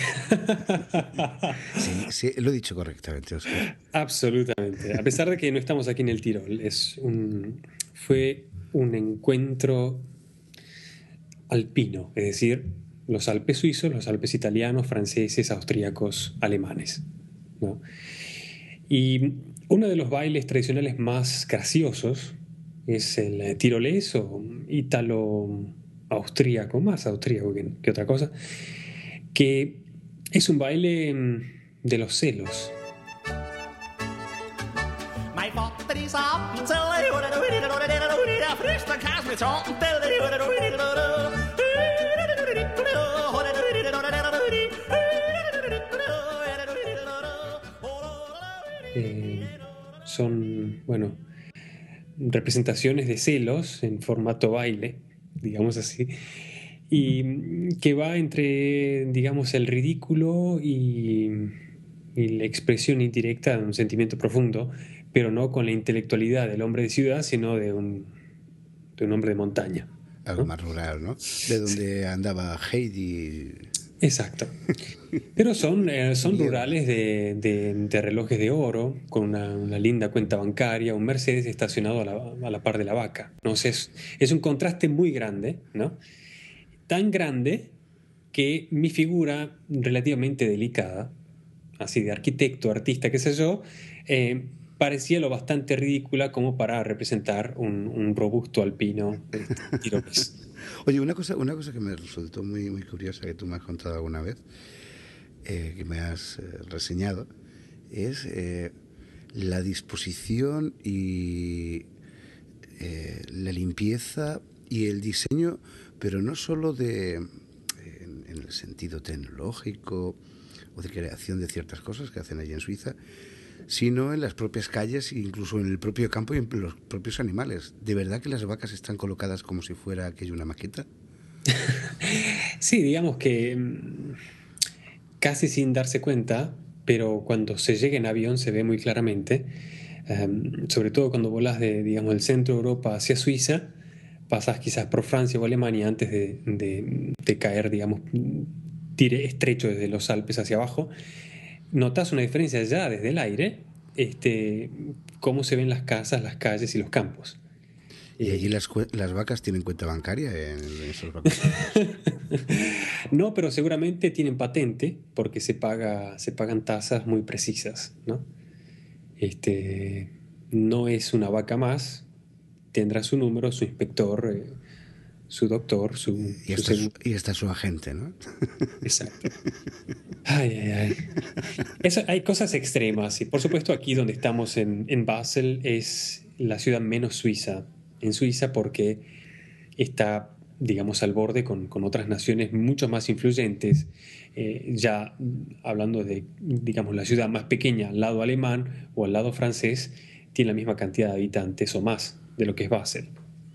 Sí, lo he dicho correctamente, Óscar. Absolutamente. A pesar de que no estamos aquí en el Tirol, fue un encuentro alpino, es decir, los Alpes suizos, los Alpes italianos, franceses, austríacos, alemanes, ¿no? Y uno de los bailes tradicionales más graciosos es el tirolés o ítalo-austríaco, más austríaco que otra cosa, que es un baile de los celos. My father Son, bueno, representaciones de celos en formato baile, digamos así, y que va entre, digamos, el ridículo y la expresión indirecta de un sentimiento profundo, pero no con la intelectualidad del hombre de ciudad, sino de un hombre de montaña, Algo ¿no? más rural, ¿no? De donde andaba Heidi. Exacto. Pero son Mierda. rurales de relojes de oro, con una linda cuenta bancaria, un Mercedes estacionado a la par de la vaca. ¿No? O sea, es un contraste muy grande, ¿no? Tan grande que mi figura relativamente delicada, así de arquitecto, artista, qué sé yo, parecía lo bastante ridícula como para representar un robusto alpino tiroqués. Oye, una cosa que me resultó muy, muy curiosa, que tú me has contado alguna vez, que me has reseñado, es la disposición y la limpieza y el diseño, pero no solo en el sentido tecnológico o de creación de ciertas cosas que hacen allí en Suiza, sino en las propias calles, incluso en el propio campo y en los propios animales. ¿De verdad que las vacas están colocadas como si fuera aquello una maqueta? Sí, digamos que casi sin darse cuenta, pero cuando se llega en avión se ve muy claramente, sobre todo cuando volas digamos, del centro de Europa hacia Suiza, pasas quizás por Francia o Alemania antes de caer, digamos, estrecho desde los Alpes hacia abajo, notas una diferencia ya desde el aire, cómo se ven las casas, las calles y los campos. ¿Y allí las vacas tienen cuenta bancaria en esos bancos? No, pero seguramente tienen patente porque se pagan tasas muy precisas, ¿no? No es una vaca más, tendrá su número, su inspector, su doctor, Y está su agente, ¿no? Exacto. Ay, ay, ay. Hay cosas extremas. Y por supuesto, aquí donde estamos en Basel es la ciudad menos suiza en Suiza porque está, digamos, al borde con otras naciones mucho más influyentes. Ya hablando de, digamos, la ciudad más pequeña al lado alemán o al lado francés, tiene la misma cantidad de habitantes o más de lo que es Basel.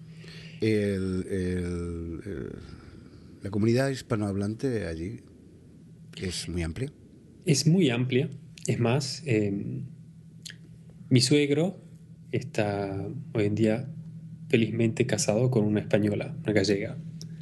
La comunidad hispanohablante allí es muy amplia. Es muy amplia. Es más, mi suegro está hoy en día felizmente casado con una española, una gallega.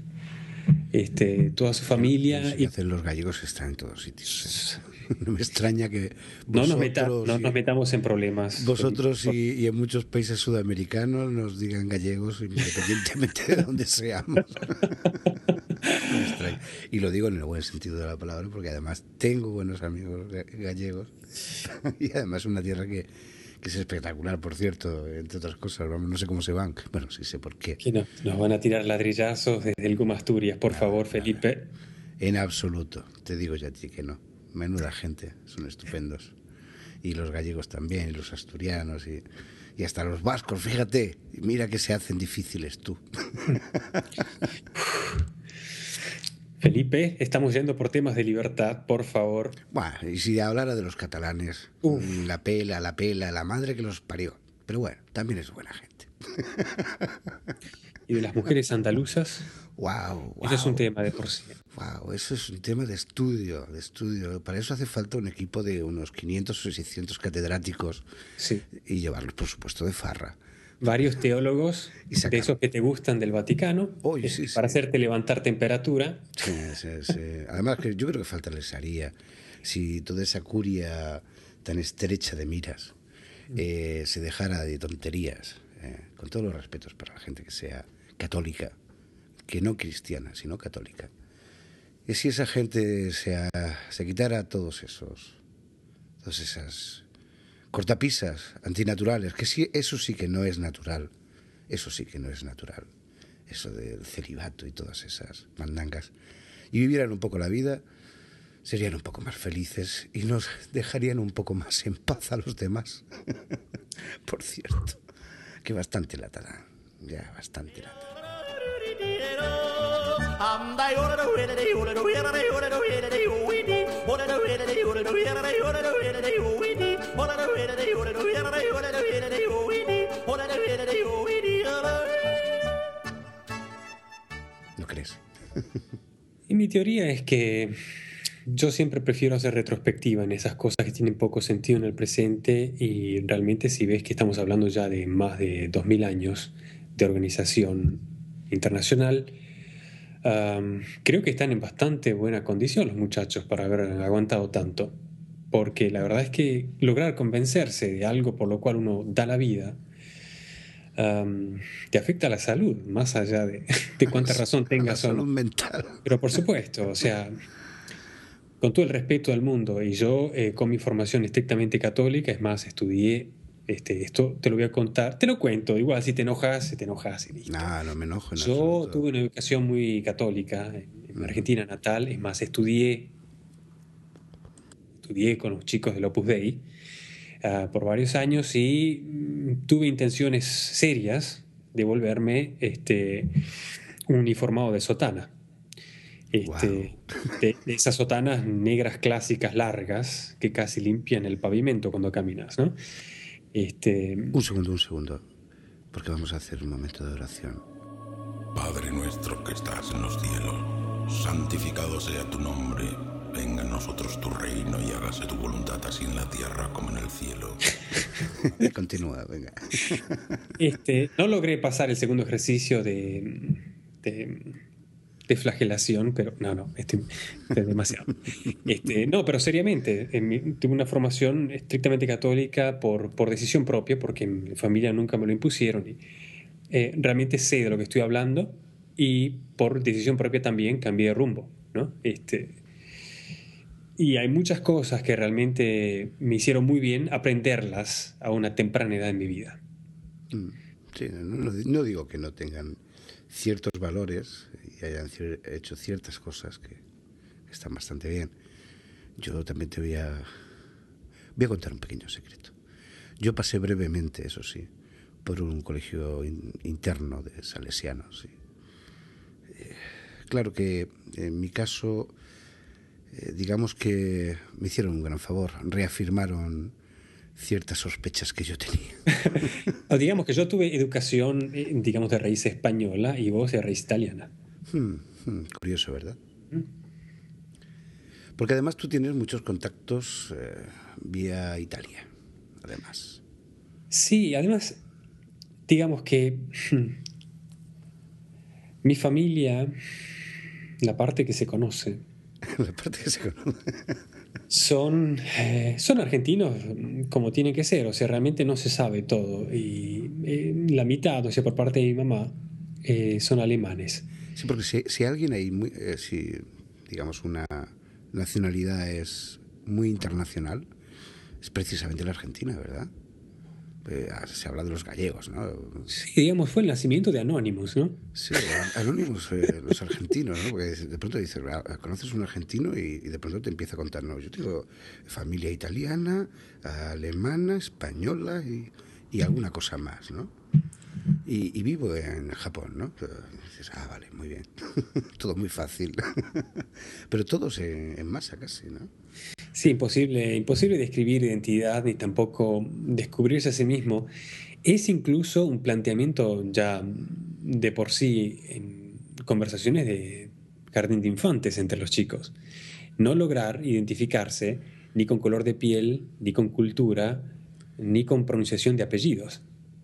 Toda su familia. No sé qué hacen los gallegos, están en todos sitios. No me extraña que no nos metamos en problemas. Vosotros y en muchos países sudamericanos nos digan gallegos independientemente de donde seamos. No me extraña. Y lo digo en el buen sentido de la palabra, porque además tengo buenos amigos gallegos y además una tierra que es espectacular, por cierto, entre otras cosas. No sé cómo se van. Bueno, sí sé por qué. Que nos van a tirar ladrillazos desde el Guma Asturias, por favor, Felipe. En absoluto. Te digo ya a ti que no. Menuda gente, son estupendos. Y los gallegos también, y los asturianos, y hasta los vascos, fíjate. Mira que se hacen difíciles tú. Felipe, estamos yendo por temas de libertad, por favor. Bueno, y si hablara de los catalanes, la pela, la madre que los parió. Pero bueno, también es buena gente. ¿Y de las mujeres andaluzas? Wow. Ese es un tema de por sí. Wow, eso es un tema de estudio. Para eso hace falta un equipo de unos 500 o 600 catedráticos. Sí. Y llevarlos, por supuesto, de farra. Varios teólogos de esos que te gustan del Vaticano, para hacerte levantar temperatura. Sí. Además, que yo creo que falta les haría si toda esa curia tan estrecha de miras se dejara de tonterías, con todos los respetos para la gente que sea católica, que no cristiana, sino católica. Y si esa gente se quitara todas esas cortapisas antinaturales, que sí, eso sí que no es natural, eso del celibato y todas esas mandangas, y vivieran un poco la vida, serían un poco más felices y nos dejarían un poco más en paz a los demás. Por cierto, que bastante lata dan. Ya, bastante lata. ¿No crees? Y mi teoría es que yo siempre prefiero hacer retrospectiva en esas cosas que tienen poco sentido en el presente, y realmente si ves que estamos hablando ya de más de 2000 años de organización internacional, creo que están en bastante buena condición los muchachos para haber aguantado tanto, porque la verdad es que lograr convencerse de algo por lo cual uno da la vida te afecta a la salud, más allá de cuánta razón tengas o salud no. mental. Pero por supuesto, o sea, con todo el respeto del mundo, y yo con mi formación estrictamente católica, es más, estudié, esto te lo voy a contar, te lo cuento, igual si te enojas y listo. No, no me enojo en Yo absoluto. tuve una educación muy católica en mi Argentina natal, es más, estudié con los chicos del Opus Dei por varios años, y tuve intenciones serias de volverme un uniformado de sotana. De esas sotanas negras clásicas largas que casi limpian el pavimento cuando caminas, ¿no? Un segundo, porque vamos a hacer un momento de oración. Padre nuestro que estás en los cielos, santificado sea tu nombre. Venga a nosotros tu reino y hágase tu voluntad así en la tierra como en el cielo. Continúa, venga. No logré pasar el segundo ejercicio de flagelación, pero no, es demasiado. No, pero seriamente, tuve una formación estrictamente católica por decisión propia, porque en mi familia nunca me lo impusieron, y realmente sé de lo que estoy hablando, y por decisión propia también cambié de rumbo, ¿no? Y hay muchas cosas que realmente me hicieron muy bien aprenderlas a una temprana edad en mi vida. Sí, no digo que no tengan ciertos valores y hayan hecho ciertas cosas que están bastante bien. Yo también te voy a contar un pequeño secreto. Yo pasé brevemente, eso sí, por un colegio interno de salesianos. Claro que en mi caso, digamos que me hicieron un gran favor, reafirmaron ciertas sospechas que yo tenía. O digamos que yo tuve educación, digamos, de raíz española y vos de raíz italiana. Curioso, ¿verdad? Porque además tú tienes muchos contactos vía Italia, además. Sí, además, digamos que mi familia, la parte que se conoce, son argentinos como tienen que ser, o sea, realmente no se sabe todo, y la mitad, o sea, por parte de mi mamá, son alemanes. Sí, porque si alguien hay, si digamos una nacionalidad es muy internacional, es precisamente la Argentina, ¿verdad? Se habla de los gallegos, ¿no? Sí, digamos, fue el nacimiento de Anonymous, ¿no? Sí, Anonymous, los argentinos, ¿no? Porque de pronto dices, conoces un argentino y de pronto te empieza a contar, no, yo tengo familia italiana, alemana, española y alguna cosa más, ¿no? Y vivo en Japón, ¿no? Dices, vale, muy bien. Todo muy fácil. Pero todos en masa casi, ¿no? Sí, imposible describir identidad ni tampoco descubrirse a sí mismo. Es incluso un planteamiento ya de por sí en conversaciones de jardín de infantes entre los chicos. No lograr identificarse ni con color de piel, ni con cultura, ni con pronunciación de apellidos.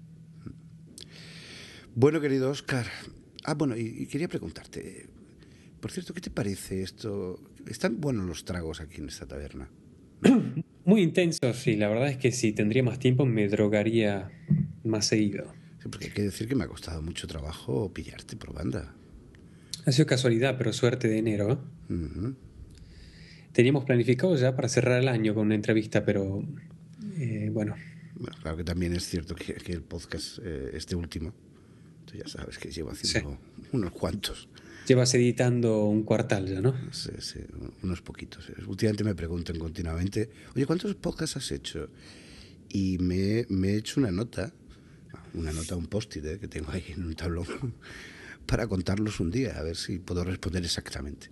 Bueno, querido Óscar. Bueno, y quería preguntarte, por cierto, ¿qué te parece esto? ¿Están buenos los tragos aquí en esta taberna? Muy intensos, y la verdad es que si tendría más tiempo me drogaría más seguido. Sí, porque hay que decir que me ha costado mucho trabajo pillarte por banda. Ha sido casualidad, pero suerte de enero, ¿eh? Uh-huh. Teníamos planificado ya para cerrar el año con una entrevista, pero bueno. Bueno, claro que también es cierto que el podcast, este último, tú ya sabes que llevo haciendo unos cuantos. Llevas editando un cuartal ya, ¿no? Sí, sí, unos poquitos. Últimamente me preguntan continuamente, oye, ¿cuántos podcasts has hecho? Y me he hecho una nota, un post-it que tengo ahí en un tablón, para contarlos un día, a ver si puedo responder exactamente.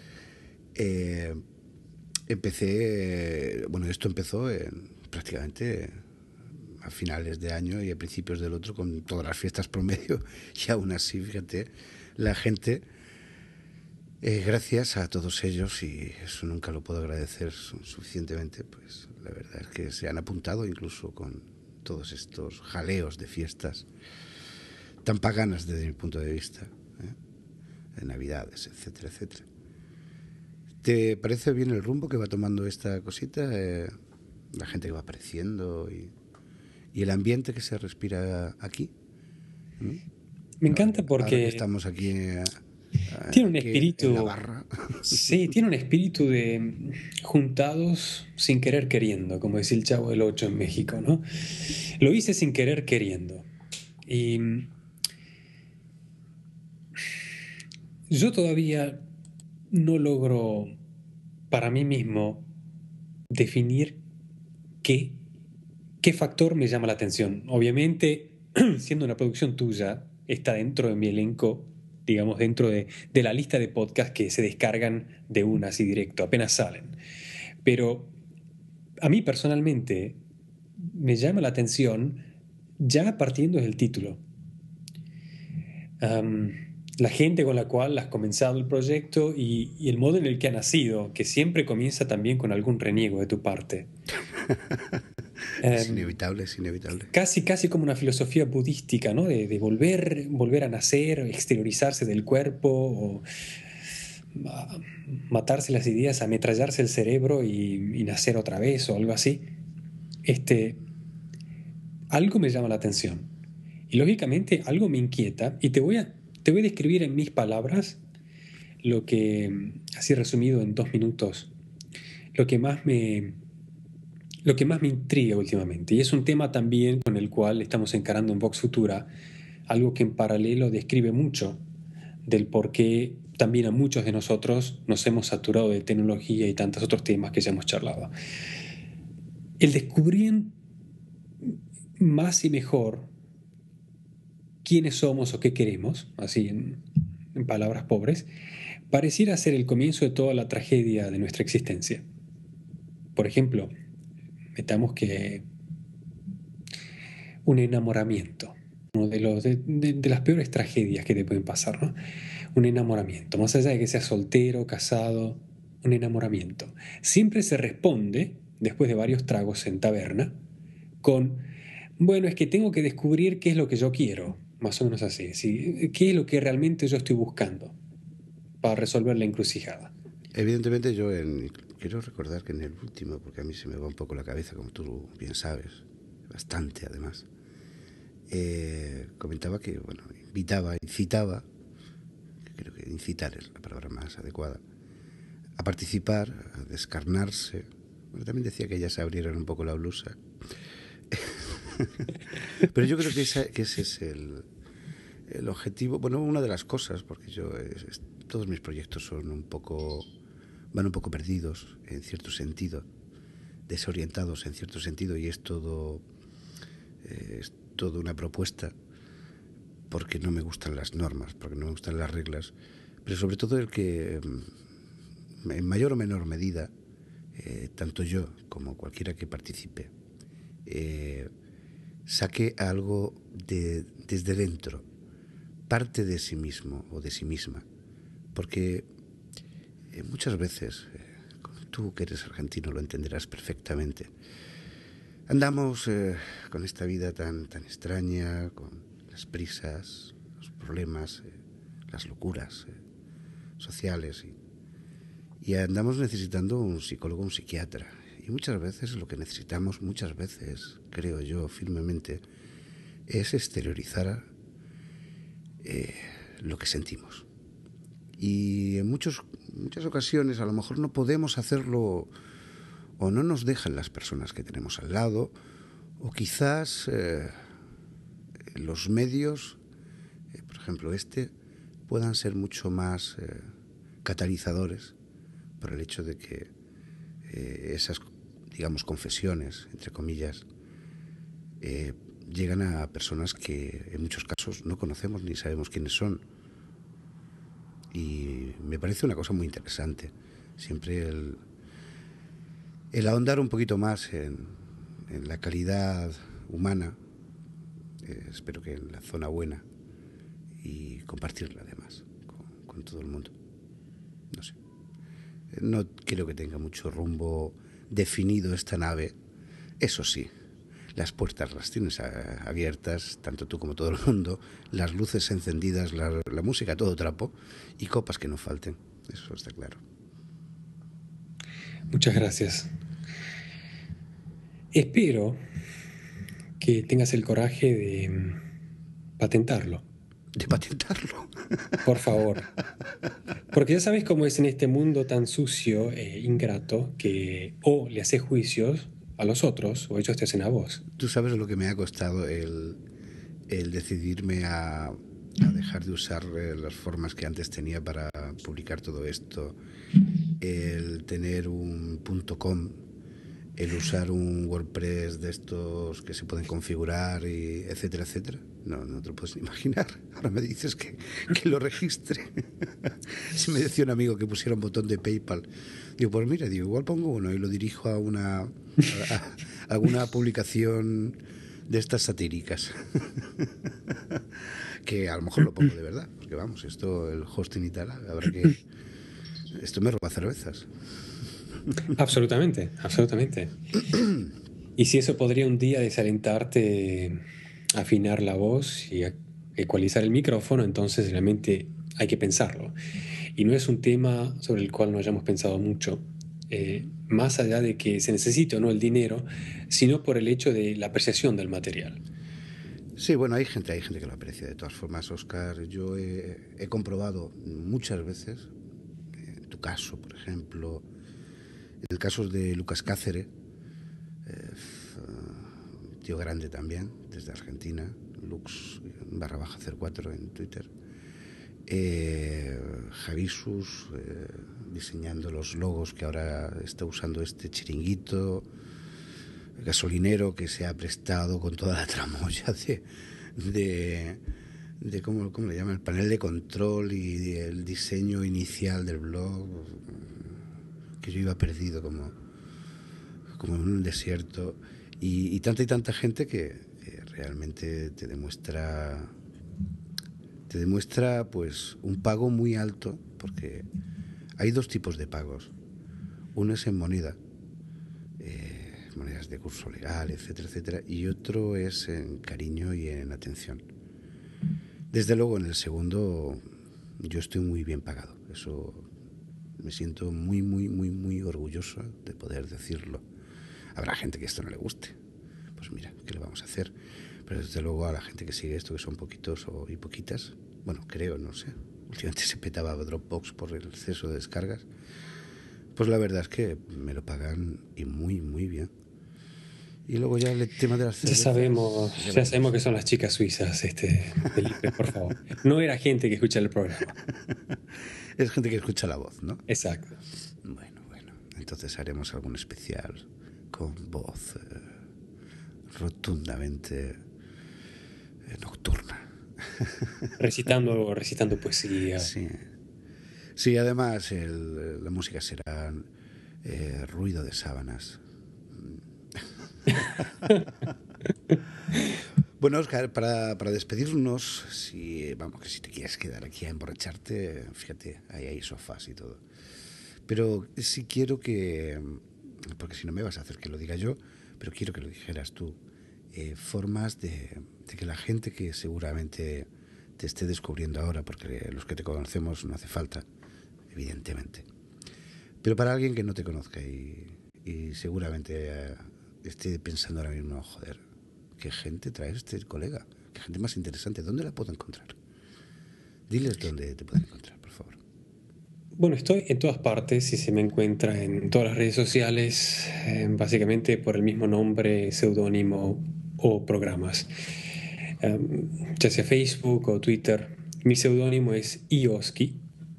Esto empezó prácticamente a finales de año y a principios del otro, con todas las fiestas promedio, y aún así, fíjate, la gente, gracias a todos ellos, y eso nunca lo puedo agradecer suficientemente, pues la verdad es que se han apuntado incluso con todos estos jaleos de fiestas tan paganas desde mi punto de vista, de Navidades, etcétera, etcétera. ¿Te parece bien el rumbo que va tomando esta cosita? La gente que va apareciendo y el ambiente que se respira aquí. Me encanta porque... Ahora que estamos aquí tiene un espíritu... en la barra. Sí, tiene un espíritu de juntados sin querer queriendo, como decía el Chavo del Ocho en México, ¿no? Lo hice sin querer queriendo. Y yo todavía no logro para mí mismo definir qué factor me llama la atención. Obviamente, siendo una producción tuya, está dentro de mi elenco, digamos, dentro de la lista de podcasts que se descargan de una así directo, apenas salen. Pero a mí personalmente me llama la atención ya partiendo del título. La gente con la cual has comenzado el proyecto y el modo en el que ha nacido, que siempre comienza también con algún reniego de tu parte. Es inevitable, es inevitable. Casi como una filosofía budística, ¿no? De volver a nacer, exteriorizarse del cuerpo, o matarse las ideas, ametrallarse el cerebro y nacer otra vez, o algo así. Algo me llama la atención. Y lógicamente algo me inquieta. Y te voy a describir en mis palabras lo que, así resumido en 2 minutos, lo que más me intriga últimamente. Y es un tema también con el cual estamos encarando en Vox Futura, algo que en paralelo describe mucho del por qué también a muchos de nosotros nos hemos saturado de tecnología y tantos otros temas que ya hemos charlado. El descubrir más y mejor quiénes somos o qué queremos, así en palabras pobres, pareciera ser el comienzo de toda la tragedia de nuestra existencia. Por ejemplo, metamos que un enamoramiento, uno de las peores tragedias que te pueden pasar, ¿no? Un enamoramiento, más allá de que seas soltero, casado, un enamoramiento. Siempre se responde, después de varios tragos en taberna, con, bueno, es que tengo que descubrir qué es lo que yo quiero, más o menos así, ¿sí? ¿Qué es lo que realmente yo estoy buscando para resolver la encrucijada? Evidentemente yo quiero recordar que en el último, porque a mí se me va un poco la cabeza, como tú bien sabes, bastante además, comentaba que, bueno, incitaba, creo que incitar es la palabra más adecuada, a participar, a descarnarse. Bueno, también decía que ellas se abrieran un poco la blusa. Pero yo creo que ese es el objetivo, bueno, una de las cosas, porque todos mis proyectos van un poco perdidos en cierto sentido, desorientados en cierto sentido, y es todo una propuesta, porque no me gustan las normas, porque no me gustan las reglas, pero sobre todo el que en mayor o menor medida, tanto yo como cualquiera que participe, saque algo desde dentro, parte de sí mismo o de sí misma, porque muchas veces, tú que eres argentino lo entenderás perfectamente, andamos con esta vida tan extraña, con las prisas, los problemas, las locuras sociales, y andamos necesitando un psicólogo, un psiquiatra. Y muchas veces lo que necesitamos, creo yo firmemente, es exteriorizar lo que sentimos. Y en muchas ocasiones a lo mejor no podemos hacerlo, o no nos dejan las personas que tenemos al lado, o quizás los medios, por ejemplo puedan ser mucho más catalizadores por el hecho de que esas, digamos, confesiones, entre comillas, llegan a personas que en muchos casos no conocemos ni sabemos quiénes son. Y me parece una cosa muy interesante. Siempre el ahondar un poquito más en la calidad humana, espero que en la zona buena, y compartirla además con todo el mundo. No sé. No creo que tenga mucho rumbo definido esta nave. Eso sí, las puertas las tienes abiertas, tanto tú como todo el mundo, las luces encendidas, la música a todo trapo y copas que no falten. Eso está claro. Muchas gracias. Espero que tengas el coraje de patentarlo. ¿De patentarlo? Por favor. Porque ya sabes cómo es en este mundo tan sucio e ingrato que o le haces juicios a los otros o ellos te hacen a vos. Tú sabes lo que me ha costado el decidirme a dejar de usar las formas que antes tenía para publicar todo esto, el tener un .com, el usar un WordPress de estos que se pueden configurar, y etcétera, etcétera. No te lo puedes imaginar. Ahora me dices que lo registre. Si me decía un amigo que pusiera un botón de PayPal, digo, pues mira, igual pongo uno y lo dirijo a alguna publicación de estas satíricas. Que a lo mejor lo pongo de verdad, porque vamos, esto, el hosting y tal, habrá que... Esto me roba cervezas. Absolutamente, absolutamente. Y si eso podría un día desalentarte, afinar la voz y ecualizar el micrófono, entonces realmente hay que pensarlo. Y no es un tema sobre el cual no hayamos pensado mucho, más allá de que se necesite o no el dinero, sino por el hecho de la apreciación del material. Sí, bueno, hay gente que lo aprecia. De todas formas, Óscar, yo he comprobado muchas veces, en tu caso, por ejemplo, en el caso de Lucas Cáceres, tío grande también, desde Argentina, Lux_04 en Twitter, Javisus, diseñando los logos que ahora está usando este chiringuito, Gasolinero, que se ha prestado con toda la tramoya de ¿cómo le llaman? El panel de control y el diseño inicial del blog, que yo iba perdido como en un desierto, y tanta gente que realmente te demuestra pues un pago muy alto, porque hay dos tipos de pagos. Uno es en monedas de curso legal, etcétera, etcétera, y otro es en cariño y en atención. Desde luego, en el segundo yo estoy muy bien pagado. Eso me siento muy, muy, muy, muy orgulloso de poder decirlo. Habrá gente que esto no le guste. Pues mira, ¿qué le vamos a hacer? Pero desde luego a la gente que sigue esto, que son poquitos y poquitas, bueno, creo, no sé, últimamente se petaba Dropbox por el exceso de descargas, pues la verdad es que me lo pagan y muy, muy bien. Y luego ya el tema de las cervezas. Ya sabemos que son las chicas suizas, Felipe, por favor. No era gente que escucha el programa. Es gente que escucha la voz, ¿no? Exacto. Bueno, entonces haremos algún especial con voz rotundamente nocturna. Recitando poesía. Sí, además la música será ruido de sábanas. Bueno, Óscar, para despedirnos, si te quieres quedar aquí a emborracharte, fíjate, ahí hay sofás y todo. Pero sí quiero que, porque si no me vas a hacer que lo diga yo, pero quiero que lo dijeras tú, formas de que la gente que seguramente te esté descubriendo ahora, porque los que te conocemos no hace falta, evidentemente, pero para alguien que no te conozca y seguramente esté pensando ahora mismo, joder, qué gente trae este colega, qué gente más interesante, ¿dónde la puedo encontrar? Diles dónde te pueden encontrar, por favor. Bueno, estoy en todas partes y se me encuentra en todas las redes sociales, básicamente por el mismo nombre, seudónimo o programas, ya sea Facebook o Twitter, Mi seudónimo es Ioski.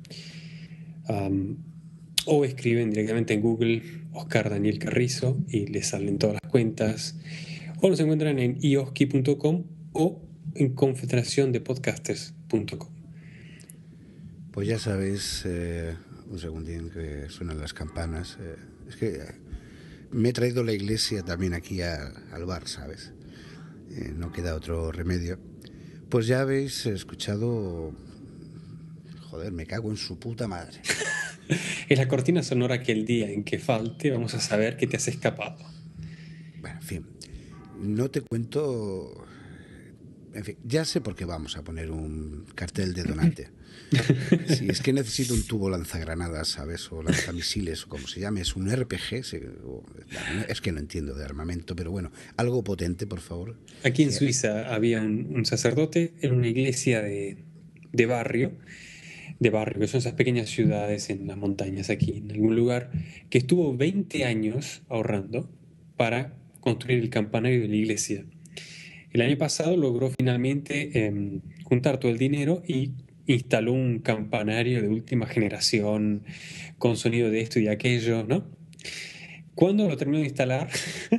O escriben directamente en Google Oscar Daniel Carrizo y les salen todas las cuentas. O los encuentran en ioski.com o en confederaciondepodcasters.com. Pues ya sabéis, un segundín que suenan las campanas. Es que me he traído la iglesia también aquí al bar, ¿sabes? No queda otro remedio. Pues ya habéis escuchado... Joder, me cago en su puta madre. Es la cortina sonora que el día en que falte vamos a saber que te has escapado. Bueno, en fin, no te cuento... En fin, ya sé por qué vamos a poner un cartel de donante. Si es que necesito un tubo lanzagranadas, ¿sabes? O lanzamisiles, o como se llame. Es un RPG. Es que no entiendo de armamento, pero bueno, algo potente, por favor. Aquí en Suiza había un sacerdote en una iglesia de barrio, que son esas pequeñas ciudades en las montañas aquí, en algún lugar, que estuvo 20 años ahorrando para construir el campanario de la iglesia. El año pasado logró finalmente juntar todo el dinero y instaló un campanario de última generación con sonido de esto y de aquello, ¿no? Cuando lo terminó de instalar,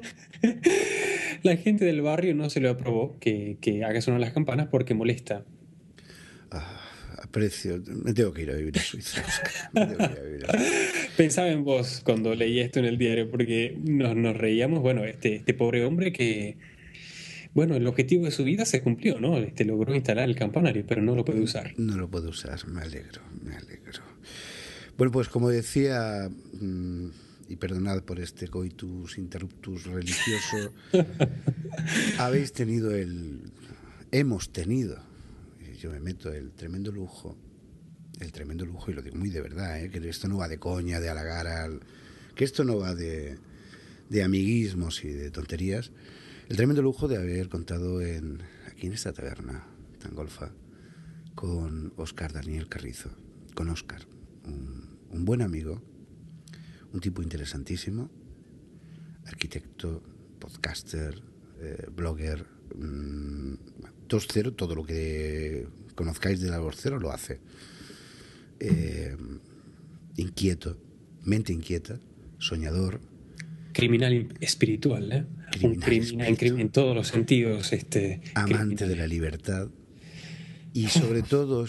la gente del barrio no se lo aprobó que haga sonar las campanas porque molesta. Aprecio, me tengo que ir a vivir a Suiza, Oscar. Pensaba en vos cuando leí esto en el diario porque nos reíamos. Bueno, este pobre hombre que, bueno, el objetivo de su vida se cumplió, ¿no? Logró instalar el campanario, pero no lo puede usar. No lo puedo usar, me alegro. Bueno, pues como decía, y perdonad por este coitus interruptus religioso, hemos tenido, yo me meto el tremendo lujo, y lo digo muy de verdad, que esto no va de coña, de halagar que esto no va de amiguismos y de tonterías, el tremendo lujo de haber contado aquí en esta taberna tan golfa con Oscar Daniel Carrizo, con Oscar, un buen amigo, un tipo interesantísimo, arquitecto, podcaster, blogger, 2.0, todo lo que conozcáis de la 2.0 lo hace. Inquieto, mente inquieta, soñador. Criminal espiritual, ¿eh? Un criminal en todos los sentidos. Amante criminal. De la libertad. Y sobre todo,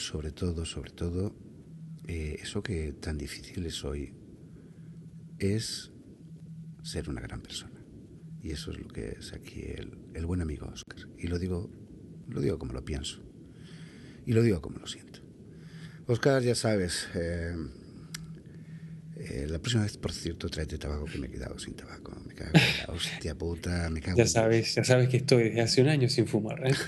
eso que tan difícil es hoy, es ser una gran persona. Y eso es lo que es aquí el buen amigo Oscar. Y lo digo como lo pienso. Y lo digo como lo siento. Oscar, ya sabes, la próxima vez, por cierto, tráete tabaco, que me he quedado sin tabaco. Me cago en la hostia puta, me cago Ya sabes que estoy desde hace un año sin fumar, ¿eh?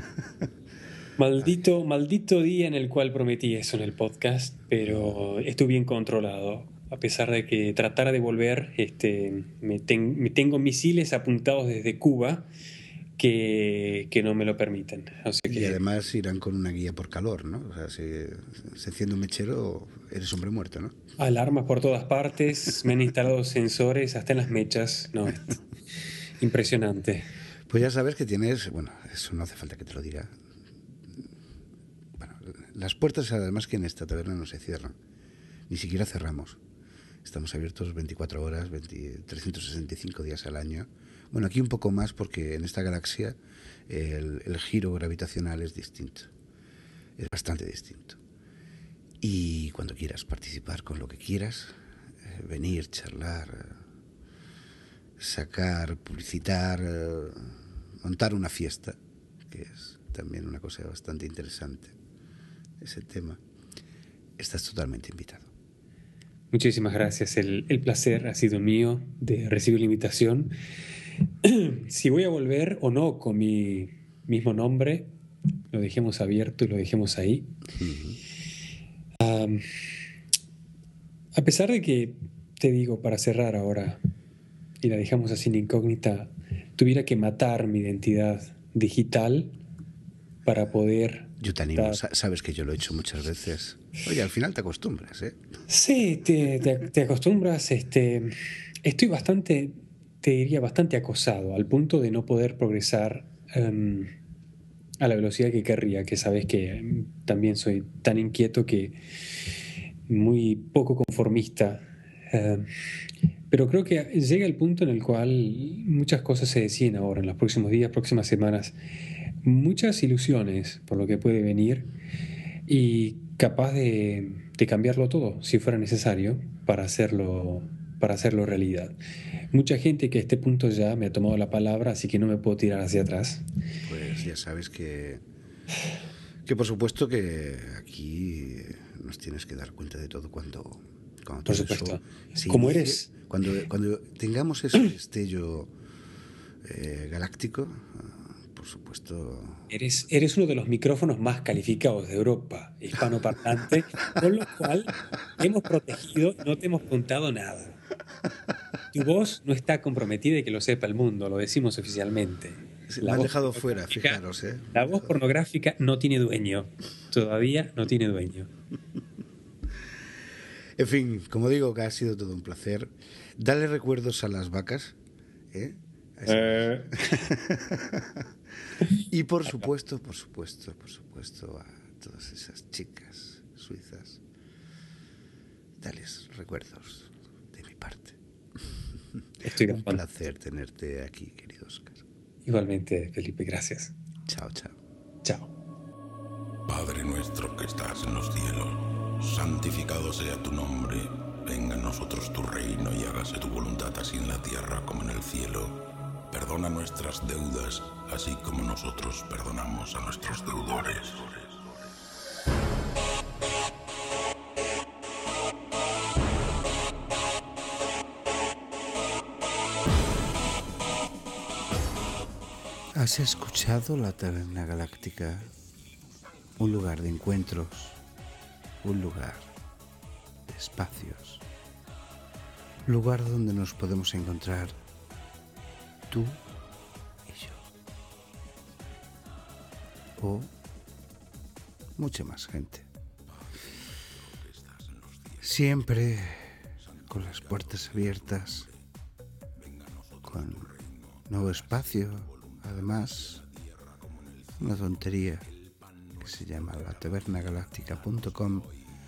Maldito día en el cual prometí eso en el podcast, pero estuve bien controlado. A pesar de que tratara de volver, me tengo misiles apuntados desde Cuba que no me lo permiten. Así que... Y además irán con una guía por calor, ¿no? O sea, si se enciende un mechero, eres hombre muerto, ¿no? Alarmas por todas partes, me han instalado sensores hasta en las mechas. No, impresionante. Pues ya sabes que tienes, bueno, eso no hace falta que te lo diga. Bueno, las puertas además que en esta taberna no se cierran, ni siquiera cerramos. Estamos abiertos 24 horas, 365 días al año. Bueno, aquí un poco más porque en esta galaxia el giro gravitacional es distinto. Es bastante distinto. Y cuando quieras participar con lo que quieras, venir, charlar, sacar, publicitar, montar una fiesta, que es también una cosa bastante interesante, ese tema, estás totalmente invitado. Muchísimas gracias. El placer ha sido mío de recibir la invitación. Si voy a volver o no con mi mismo nombre, lo dejemos abierto y lo dejemos ahí. A pesar de que, te digo, para cerrar ahora, y la dejamos así en incógnita, tuviera que matar mi identidad digital para poder... Yo te animo, sabes que yo lo he hecho muchas veces. Oye, al final te acostumbras, ¿eh? Sí, te acostumbras. Estoy bastante, te diría, bastante acosado, al punto de no poder progresar a la velocidad que querría, que sabes que también soy tan inquieto que muy poco conformista. Pero creo que llega el punto en el cual muchas cosas se deciden ahora, en los próximos días, próximas semanas. Muchas ilusiones por lo que puede venir y capaz de cambiarlo todo, si fuera necesario, para hacerlo realidad. Mucha gente que a este punto ya me ha tomado la palabra, así que no me puedo tirar hacia atrás. Pues ya sabes que por supuesto que aquí nos tienes que dar cuenta de todo cuando Por supuesto. Eso, Como eres... Cuando tengamos ese destello galáctico, por supuesto... Eres uno de los micrófonos más calificados de Europa, hispanoparlante, con lo cual hemos protegido y no te hemos contado nada. Tu voz no está comprometida y que lo sepa el mundo, lo decimos oficialmente. Me han dejado fuera, fijaros. La voz pornográfica no tiene dueño. Todavía no tiene dueño. En fin, como digo, que ha sido todo un placer. Dale recuerdos a las vacas. Y por supuesto, a todas esas chicas suizas. Dales recuerdos de mi parte. Estoy un placer tenerte aquí, querido Óscar. Igualmente, Felipe, gracias. Chao, chao. Chao. Padre nuestro que estás en los cielos, santificado sea tu nombre. Venga a nosotros tu reino y hágase tu voluntad así en la tierra como en el cielo. Perdona nuestras deudas, así como nosotros perdonamos a nuestros deudores. ¿Has escuchado la Taberna Galáctica? Un lugar de encuentros, un lugar de espacios, lugar donde nos podemos encontrar tú y yo, o mucha más gente, siempre con las puertas abiertas, con nuevo espacio. Además, una tontería que se llama latavernagaláctica.com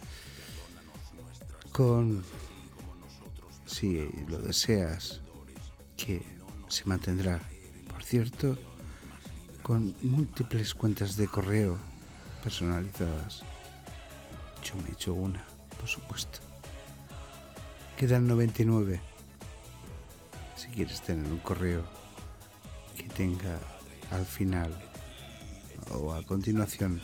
con, si lo deseas, que se mantendrá, por cierto, con múltiples cuentas de correo personalizadas. Yo me he hecho una, por supuesto. Quedan 99. Si quieres tener un correo que tenga al final o a continuación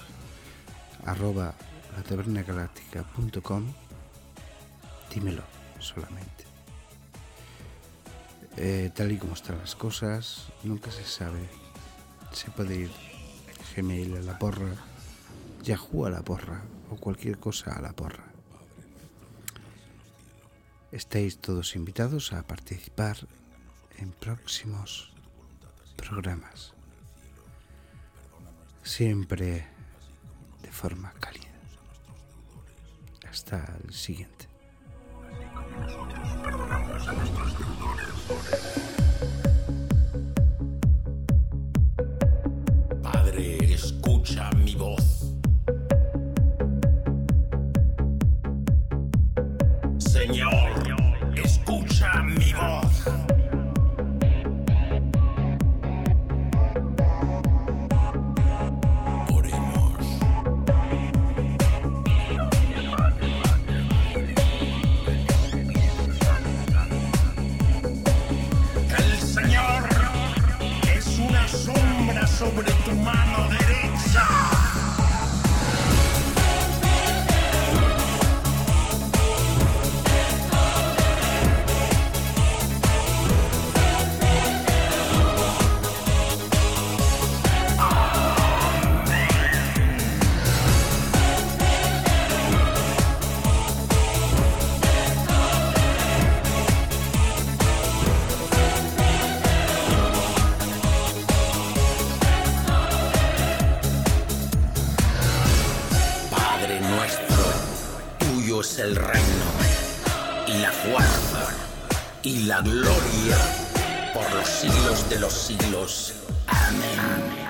@latavernagaláctica.com, dímelo solamente. Tal y como están las cosas, nunca se sabe. Se puede ir Gmail a la porra, Yahoo a la porra o cualquier cosa a la porra. Estáis todos invitados a participar en próximos programas, siempre de forma cálida. Hasta el siguiente. Padre, escucha mi voz. Señor, escucha mi voz. Sobre tu mano derecha. Es el reino y la fuerza y la gloria por los siglos de los siglos. Amén.